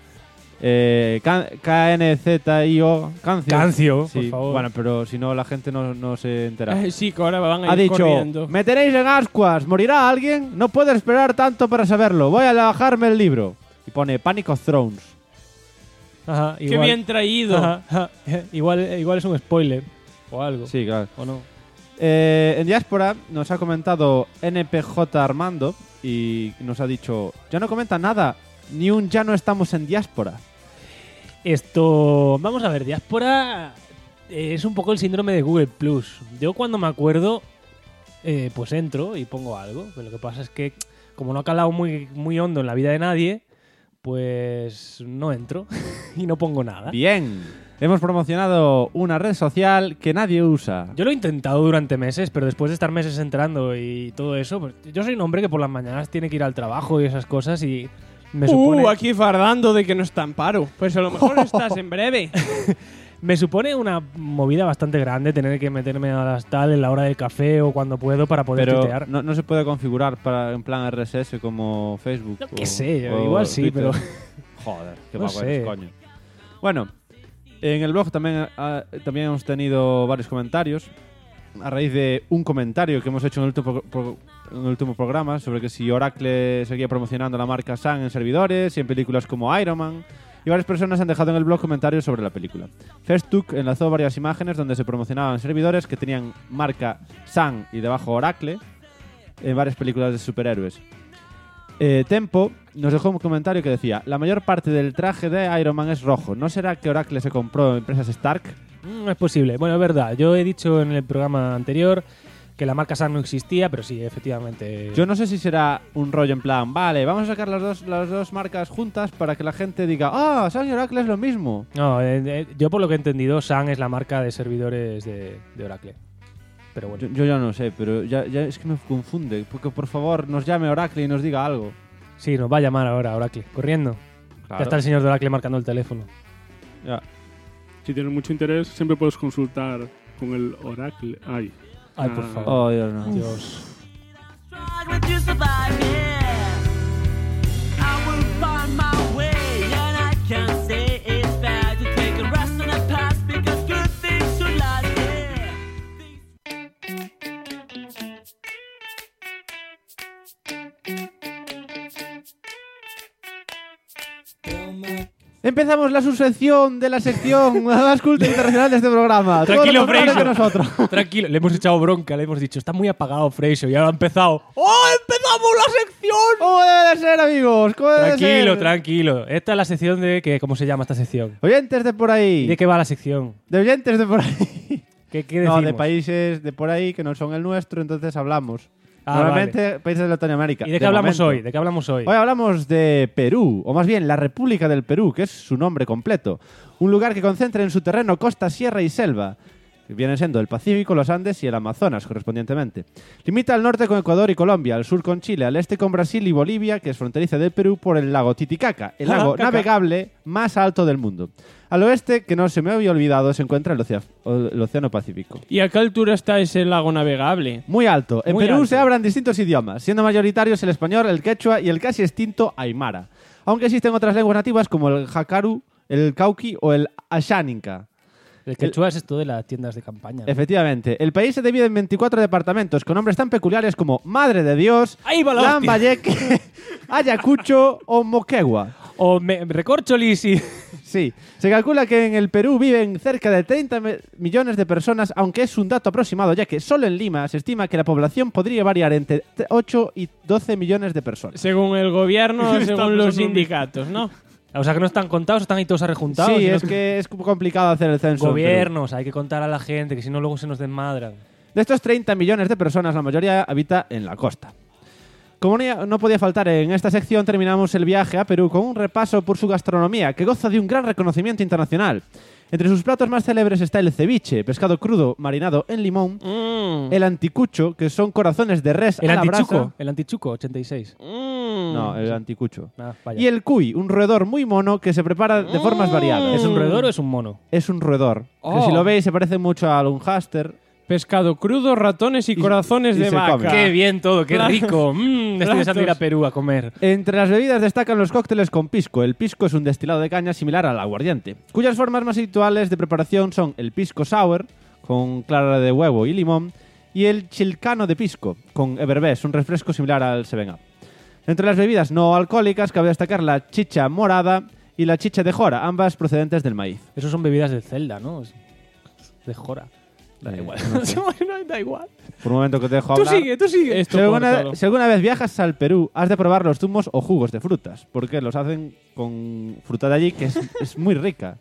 KNZIO, Cancio, sí, por favor. Bueno, pero si no, la gente no se entera. Sí, que ahora van a Ha ir dicho, corriendo. me tenéis en ascuas, ¿morirá alguien? No puedo esperar tanto para saberlo, voy a bajarme el libro. Y pone Panic of Thrones. Ajá, Qué bien traído. Ajá. Igual es un spoiler o algo. Sí, claro. ¿O no? En Diáspora nos ha comentado NPJ Armando y nos ha dicho, ya no comenta nada, ni un ya no estamos en Diáspora. Esto, vamos a ver, Diáspora es un poco el síndrome de Google Plus. Yo cuando me acuerdo, pues entro y pongo algo. Pero lo que pasa es que, como no ha calado muy hondo en la vida de nadie, pues no entro y no pongo nada. Bien, hemos promocionado una red social que nadie usa. Yo lo he intentado durante meses, pero después de estar meses entrando y todo eso, pues yo soy un hombre que por las mañanas tiene que ir al trabajo y esas cosas y me supone... Aquí fardando de que no está en paro. Pues a lo mejor estás en breve. Me supone una movida bastante grande tener que meterme a las tal en la hora del café o cuando puedo para poder Pero tuitear. no se puede configurar para en plan RSS como Facebook. No, qué sé, igual sí, Twitter. pero... Joder, qué No vago sé. eres, coño. Bueno, en el blog también hemos tenido varios comentarios a raíz de un comentario que hemos hecho en el último programa sobre que si Oracle seguía promocionando la marca Sun en servidores y en películas como Iron Man. Y varias personas han dejado en el blog comentarios sobre la película. Festook enlazó varias imágenes donde se promocionaban servidores que tenían marca Sun y debajo Oracle en varias películas de superhéroes. Tempo nos dejó un comentario que decía: la mayor parte del traje de Iron Man es rojo. ¿No será que Oracle se compró empresas Stark? Es posible. Bueno, es verdad. Yo he dicho en el programa anterior que la marca Sun no existía, pero sí, efectivamente. Yo no sé si será un rollo en plan, vale, vamos a sacar las dos marcas juntas para que la gente diga, ah, Sun y Oracle es lo mismo. No, yo por lo que he entendido, Sun es la marca de servidores de Oracle. Pero bueno. Yo ya no sé, pero ya es que me confunde. Porque por favor nos llame Oracle y nos diga algo. Sí, nos va a llamar ahora Oracle, corriendo. Claro. Ya está el señor de Oracle marcando el teléfono. Ya. Si tienes mucho interés, siempre puedes consultar con el Oracle. Ay, por favor. Oh, Dios, no. Dios. Empezamos la subsección de la sección más culta e internacional de este programa. Tranquilo, Todo lo contrario Freixo. que nosotros. Tranquilo, le hemos echado bronca, le hemos dicho, está muy apagado Freixo y ahora ha empezado. ¡Oh, empezamos la sección! ¿Cómo debe de ser, amigos? ¿Cómo debe de Tranquilo, ser? tranquilo. Esta es la sección de... ¿Cómo se llama esta sección? Oyentes de por ahí. ¿De qué va la sección? De oyentes de por ahí. ¿Qué decimos? No, de países de por ahí que no son el nuestro, entonces hablamos. Ah, Normalmente países de Latinoamérica. ¿Y de qué hablamos momento. hoy? ¿De qué hablamos hoy? Hoy hablamos de Perú, o más bien la República del Perú, que es su nombre completo. Un lugar que concentra en su terreno costa, sierra y selva, que vienen siendo el Pacífico, los Andes y el Amazonas, correspondientemente. Limita al norte con Ecuador y Colombia, al sur con Chile, al este con Brasil y Bolivia, que es fronteriza del Perú por el lago Titicaca, el lago navegable más alto del mundo. Al oeste, que no se me había olvidado, se encuentra el Océano Pacífico. ¿Y a qué altura está ese lago navegable? Muy alto. En Muy Perú alto. se hablan distintos idiomas, siendo mayoritarios el español, el quechua y el casi extinto aymara. Aunque existen otras lenguas nativas como el jacaru, el cauqui o el asháninca. El quechua es esto de las tiendas de campaña, ¿no? Efectivamente. El país se divide en 24 departamentos con nombres tan peculiares como Madre de Dios, ¡Ahí va la hostia! Lambayeque, Ayacucho o Moquegua. O Recorcholis y... Sí, se calcula que en el Perú viven cerca de 30 millones de personas, aunque es un dato aproximado, ya que solo en Lima se estima que la población podría variar entre 8 y 12 millones de personas. Según el gobierno o Estamos según los en un- sindicatos, ¿no? O sea que no están contados, están ahí todos arrejuntados. Sí, y no- es que es complicado hacer el censo. en Perú. Gobiernos, hay que contar a la gente, que si no luego se nos desmadran. De estos 30 millones de personas, la mayoría habita en la costa. Como no podía faltar en esta sección, terminamos el viaje a Perú con un repaso por su gastronomía, que goza de un gran reconocimiento internacional. Entre sus platos más célebres está el ceviche, pescado crudo marinado en limón, el anticucho, que son corazones de res El a la antichuco, brasa. el antichuco, 86. No, el anticucho. Ah, vaya. Y el cuy, un roedor muy mono que se prepara de formas variadas. ¿Es un roedor o es un mono? Es un roedor. Que Oh. si lo veis se parece mucho a un hámster. Pescado crudo, ratones y corazones y de se vaca. come. Qué bien todo, qué rico. Estoy deseando ir a Perú a comer. Entre las bebidas destacan los cócteles con pisco. El pisco es un destilado de caña similar al aguardiente, cuyas formas más habituales de preparación son el pisco sour, con clara de huevo y limón, y el chilcano de pisco, con Everbest, un refresco similar al 7-Up. Entre las bebidas no alcohólicas cabe destacar la chicha morada y la chicha de jora, ambas procedentes del maíz. Esos son bebidas del Zelda, ¿no? De jora. Da igual. no sé. Da igual. Por un momento que te dejo Tú hablar. sigue. Esto Si alguna vez viajas al Perú, has de probar los zumos o jugos de frutas, porque los hacen con fruta de allí que es muy rica.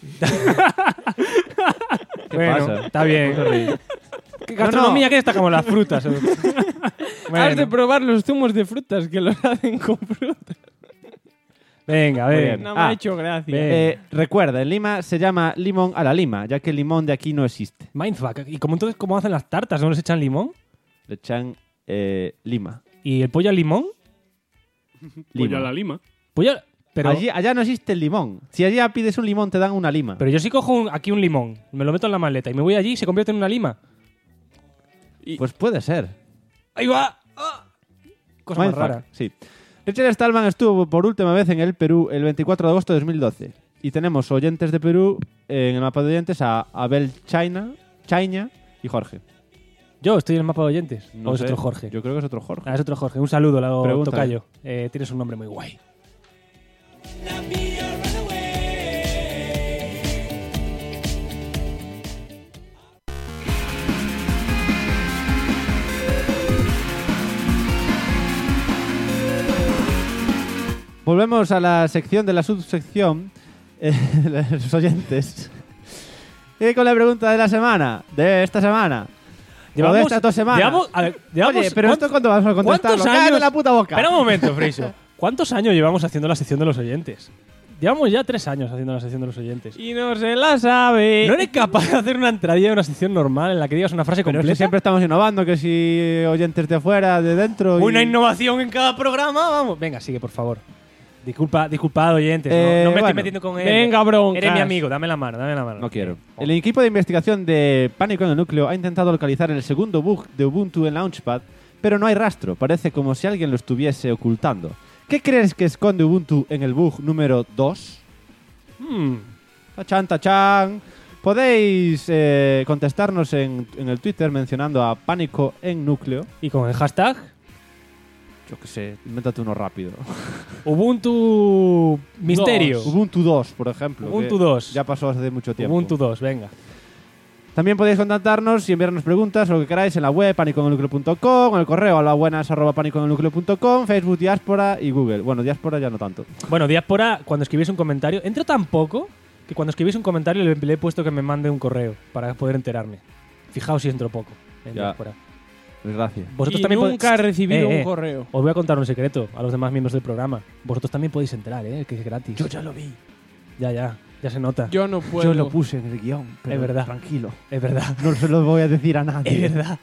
¿Qué Bueno, pasa? está bien. ¿Por qué te ríes? ¿Qué gastronomía que destacamos las frutas? Has de probar los zumos de frutas que los hacen con frutas. Venga, a Muy ver. bien. No me ha hecho gracia. Recuerda, en Lima se llama limón a la lima, ya que el limón de aquí no existe. Mindfuck. ¿Y entonces cómo hacen las tartas? ¿No les echan limón? Le echan lima. ¿Y el pollo al limón? Pues ya la lima. Pollo al- Pero, Allá no existe el limón. Si allá pides un limón, te dan una lima. pero yo sí cojo aquí un limón, me lo meto en la maleta y me voy allí y se convierte en una lima. Pues puede ser. ¡Ahí va! Cosa más Mindfuck, rara. Sí. Richard Stallman estuvo por última vez en el Perú el 24 de agosto de 2012. Y tenemos oyentes de Perú en el mapa de oyentes a Abel Chaina y Jorge. Yo estoy en el mapa de oyentes. No ¿O es sé. otro Jorge? Yo creo que es otro Jorge. Ah, es otro Jorge. Un saludo, Lago Pregúntale. Tocayo. Tienes un nombre muy guay. Volvemos a la sección de la subsección de los oyentes. Y con la pregunta de la semana, de esta semana. O de estas 2 semanas. Oye, pero esto cuándo vamos a contestarlo. ¿Cuántos ¡Cállate años? la puta boca! Espera un momento, Friso. ¿Cuántos años llevamos haciendo la sección de los oyentes? Llevamos ya 3 años haciendo la sección de los oyentes. Y no se la sabe. ¿No eres capaz de hacer una entradilla de una sección normal en la que digas una frase Pero es completa? que siempre estamos innovando, que si oyentes de afuera, de dentro... Una innovación en cada programa, vamos. Venga, sigue, por favor. Disculpad, oyentes. No me estoy bueno. metiendo con él. Venga, broncas. Eres mi amigo, dame la mano, dame la mano. No quiero. El equipo de investigación de Pánico en el Núcleo ha intentado localizar el segundo bug de Ubuntu en Launchpad, pero no hay rastro. Parece como si alguien lo estuviese ocultando. ¿Qué crees que esconde Ubuntu en el bug número 2? Tachan, tachan. Podéis contestarnos en el Twitter mencionando a Pánico en Núcleo. Y con el hashtag Yo qué sé, invéntate uno rápido. Ubuntu Misterio. Ubuntu 2, por ejemplo. Ubuntu que 2. Ya pasó hace mucho tiempo. Ubuntu 2, venga. También podéis contactarnos y enviarnos preguntas, lo que queráis, en la web panicoenelnucleo.com, en el correo alabuenas@panicoenelnucleo.com, Facebook Diáspora y Google. Bueno, Diáspora ya no tanto. Bueno, Diáspora, cuando escribís un comentario, entro tan poco que cuando escribís un comentario le he puesto que me mande un correo para poder enterarme. Fijaos si entro poco en Ya. Diáspora. Desgracia. Vosotros Y también nunca he recibido un correo. Os voy a contar un secreto a los demás miembros del programa. Vosotros también podéis entrar, que es gratis. Yo ya lo vi. Ya se nota. Yo no puedo. Yo lo puse en el guión. Pero Es verdad. Tranquilo. Es verdad. No se lo voy a decir a nadie. Es verdad.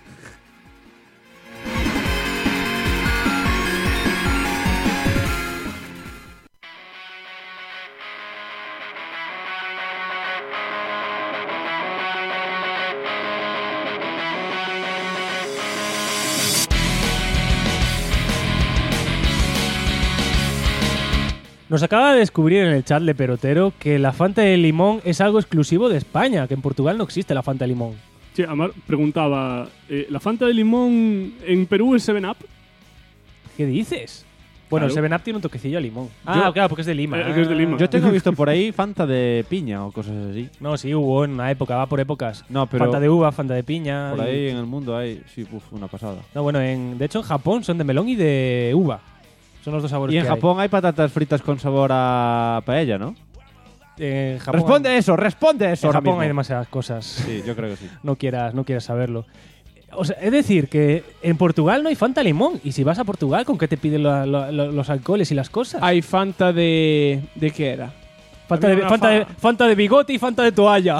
Nos acaba de descubrir en el chat de Perotero que la Fanta de limón es algo exclusivo de España, que en Portugal no existe la Fanta de limón. Sí, Amar preguntaba, ¿la Fanta de limón en Perú es 7-Up? ¿Qué dices? Bueno, Claro. el 7-Up tiene un toquecillo a limón. Ah, claro, porque es de Lima. que es de Lima. Yo tengo visto por ahí Fanta de piña o cosas así. No, sí, hubo en una época, va por épocas. No, pero Fanta de uva, Fanta de piña. por y- ahí en el mundo hay, sí, una pasada. No, bueno, de hecho en Japón son de melón y de uva. Son los dos sabores Y en que Japón hay patatas fritas con sabor a paella, ¿no? En Japón Responde eso. En ahora Japón mismo. hay demasiadas cosas. Sí, yo creo que sí. No quieras saberlo. O sea, es decir, que en Portugal no hay Fanta limón. Y si vas a Portugal, ¿con qué te piden los alcoholes y las cosas? Hay Fanta de... ¿De qué era? Fanta de bigote y Fanta de toalla.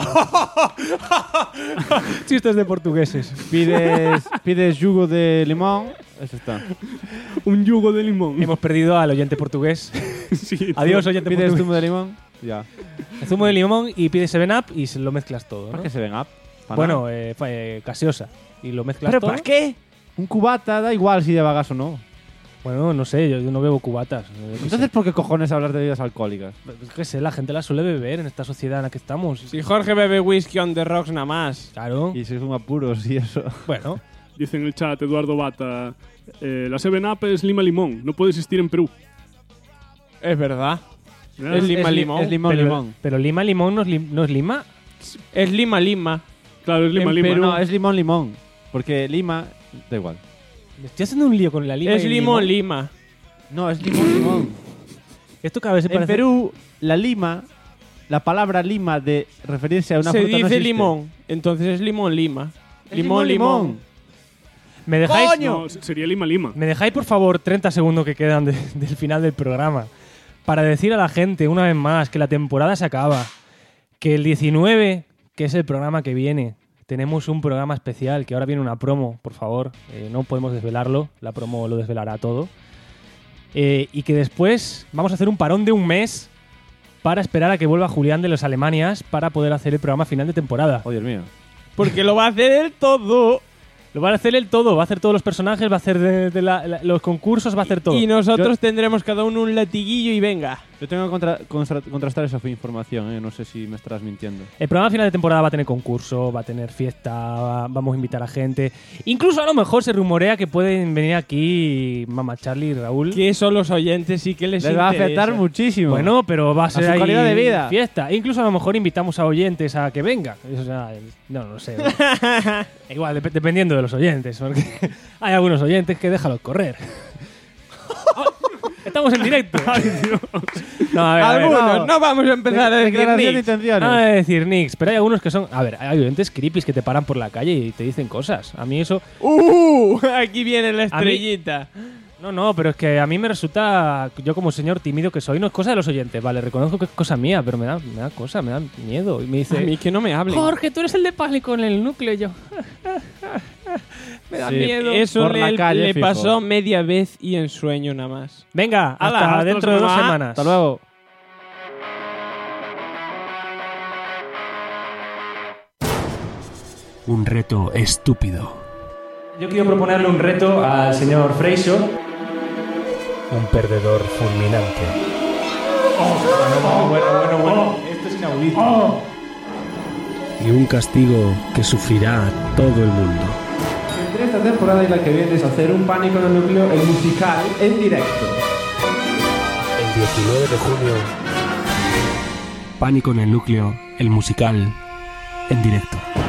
Chistes de portugueses. Pides yugo de limón. Eso está. Un yugo de limón. Hemos perdido al oyente portugués. Sí, Adiós, oyente Pides portugués. zumo de limón. Ya. El zumo de limón y pides 7-Up y se lo mezclas todo, ¿Para ¿no? qué se ven up? Bueno, gaseosa. Y lo mezclas ¿Pero todo. para qué? Un cubata da igual si lleva gas o no. Bueno, no sé, yo no bebo cubatas. Entonces, ¿por qué cojones hablar de bebidas alcohólicas? qué sé, la gente la suele beber en esta sociedad en la que estamos. Si Jorge bebe whisky on the rocks nada más. Claro. Y se fuma puros y eso. Bueno. Dice en el chat Eduardo Bata, la 7-Up es lima limón, no puede existir en Perú. Es verdad. ¿Eh? Es lima limón. Es limón, pero, limón. Pero lima limón no es lima. Es lima lima. Claro, es lima En lima. Perú. No, es limón, limón. Porque lima... Da igual. Me estoy haciendo un lío con la lima. Es y el limón lima. No, es limón, limón. Esto cada vez se En parece. Perú, la lima... La palabra lima de referirse a una Se fruta no dice existe. limón. Entonces es limón lima. Es Limón limón. ¿Me dejáis? No, sería lima lima. ¿Me dejáis, por favor, 30 segundos que quedan del final del programa para decir a la gente, una vez más, que la temporada se acaba? Que el 19, que es el programa que viene, tenemos un programa especial, que ahora viene una promo, por favor. No podemos desvelarlo, la promo lo desvelará todo. Y que después vamos a hacer un parón de un mes para esperar a que vuelva Julián de los Alemanias para poder hacer el programa final de temporada. Oh, Dios mío. Porque lo va a hacer él todo. Lo va a hacer él todo, va a hacer todos los personajes, va a hacer los concursos, va a hacer todo. Y nosotros tendremos cada uno un latiguillo y venga. Yo tengo que contrastar esa información, no sé si me estarás mintiendo. El programa final de temporada va a tener concurso, va a tener fiesta, vamos a invitar a gente. Incluso a lo mejor se rumorea que pueden venir aquí Mama Charlie y Raúl. Que son los oyentes y que les va a afectar interesa. muchísimo. Bueno, pero va a ser su ahí calidad de vida. fiesta. Incluso a lo mejor invitamos a oyentes a que vengan. O sea, no sé. Igual, dependiendo de los oyentes. Porque hay algunos oyentes que déjalos correr. Estamos en directo. No, a ver, Algunos, no vamos a empezar a decir Declaración de Nix. intenciones. No voy a decir Nix, pero hay algunos que son... A ver, hay oyentes creepies que te paran por la calle y te dicen cosas. A mí eso... Aquí viene la estrellita. No, pero es que a mí me resulta... Yo como señor tímido que soy, no es cosa de los oyentes, vale, reconozco que es cosa mía, pero me da cosa, me da miedo. Y me dice... A mí que no me hablen. Jorge, tú eres el de Pánico en el núcleo. Y yo... me da Sí, miedo. Eso Por la calle, le fijo. pasó media vez y en sueño nada más. Venga, Hala, hasta hasta dentro la de 2 semana. semanas. Hasta luego. Un reto estúpido. Yo quiero proponerle un reto al señor Freixo. Un perdedor fulminante. Bueno. Esto es inaudito. Y un castigo que sufrirá todo el mundo. Entre esta temporada y la que viene es hacer un Pánico en el Núcleo, el musical, en directo. El 19 de junio. Pánico en el núcleo, el musical, en directo.